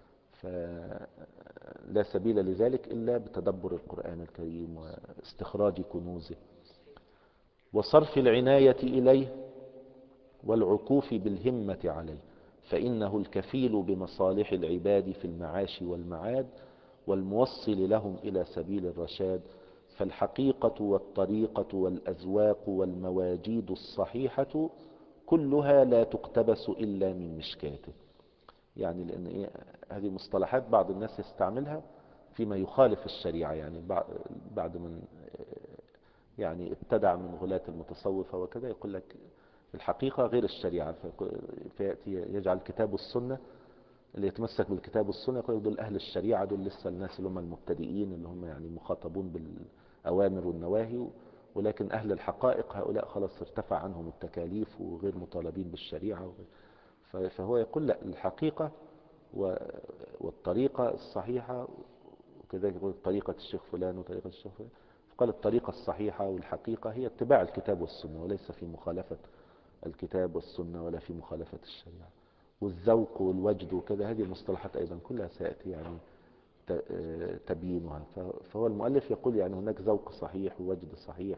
فلا سبيل لذلك إلا بتدبر القرآن الكريم واستخراج كنوزه وصرف العناية إليه والعكوف بالهمة عليه، فإنه الكفيل بمصالح العباد في المعاش والمعاد والموصل لهم إلى سبيل الرشاد. فالحقيقة والطريقة والأذواق والمواجيد الصحيحة كلها لا تقتبس إلا من مشكاته. يعني لأن إيه، هذه مصطلحات بعض الناس يستعملها فيما يخالف الشريعة، يعني بعد من يعني ابتدع من غلاة المتصوفة وكذا يقول لك الحقيقة غير الشريعة، فيأتي يجعل الكتاب والسنة، اللي يتمسك بالكتاب والسنة يقول دول أهل الشريعة، دول لسه الناس اللي هم المبتدئين اللي هم يعني مخاطبون بالأوامر والنواهي، ولكن أهل الحقائق هؤلاء خلاص ارتفع عنهم التكاليف وغير مطالبين بالشريعة. فهو يقول لا، الحقيقة والطريقة الصحيحة، وكذلك يقول طريقة الشيخ فلان وطريقة الشيخ فلان، فقال الطريقة الصحيحة والحقيقة هي اتباع الكتاب والسنة، وليس في مخالفة الكتاب والسنة ولا في مخالفة الشريعة. والذوق والوجد وكذا، هذه المصطلحات أيضا كلها سيأتي يعني تبيينها. فهو المؤلف يقول يعني هناك ذوق صحيح ووجد صحيح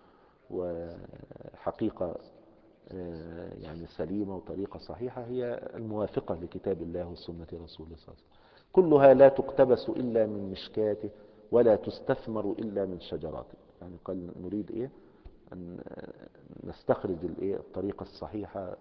وحقيقة يعني سليمة وطريقة صحيحة هي الموافقة لكتاب الله وسنة رسوله صلى الله عليه وسلم. كلها لا تقتبس إلا من مشكاته ولا تستثمر إلا من شجراته. يعني قال نريد إيه أن نستخرج الإيه الطريقة الصحيحة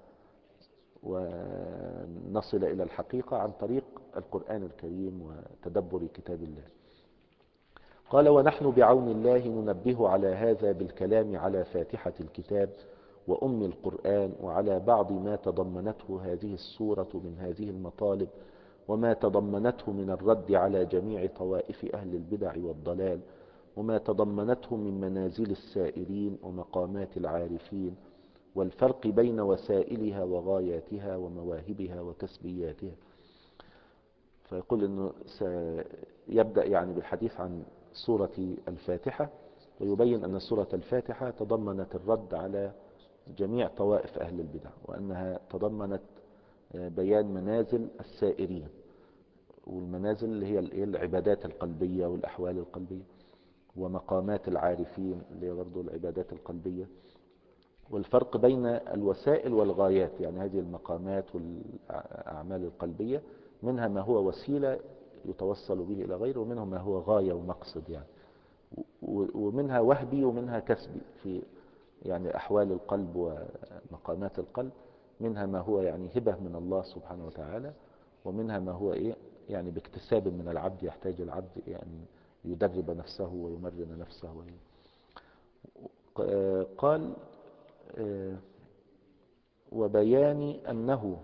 ونصل إلى الحقيقة عن طريق القرآن الكريم وتدبر كتاب الله. قال ونحن بعون الله ننبه على هذا بالكلام على فاتحة الكتاب وأم القرآن، وعلى بعض ما تضمنته هذه السورة من هذه المطالب، وما تضمنته من الرد على جميع طوائف أهل البدع والضلال، وما تضمنته من منازل السائرين ومقامات العارفين، والفرق بين وسائلها وغاياتها ومواهبها وكسبياتها. فيقول أنه سيبدأ يعني بالحديث عن سورة الفاتحة، ويبين أن سورة الفاتحة تضمنت الرد على جميع طوائف أهل البدع، وأنها تضمنت بيان منازل السائرين، والمنازل اللي هي العبادات القلبية والأحوال القلبية، ومقامات العارفين اللي هي برضو العبادات القلبية، والفرق بين الوسائل والغايات. يعني هذه المقامات والأعمال القلبية منها ما هو وسيلة يتوصل به إلى غيره، ومنها ما هو غاية ومقصد يعني، ومنها وهبي ومنها كسبي في يعني أحوال القلب ومقامات القلب. منها ما هو يعني هبة من الله سبحانه وتعالى، ومنها ما هو إيه يعني باكتساب من العبد، يحتاج العبد يعني يدرب نفسه ويمرن نفسه. قال وبيان أنه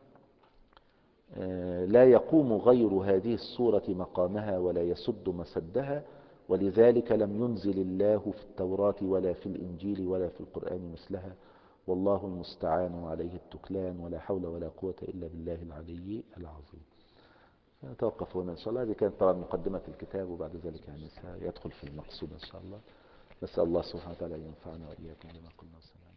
لا يقوم غير هذه السورة مقامها ولا يسد مسدها، ولذلك لم ينزل الله في التوراة ولا في الإنجيل ولا في القرآن مثلها، والله المستعان وعليه التكلان، ولا حول ولا قوة إلا بالله العلي العظيم. نتوقف هنا إن شاء الله. هذه كانت طبعا مقدمة الكتاب، وبعد ذلك يعني سيدخل في المقصود إن شاء الله. نسأل الله سبحانه وتعالى أن ينفعنا وإياكم بما قلنا.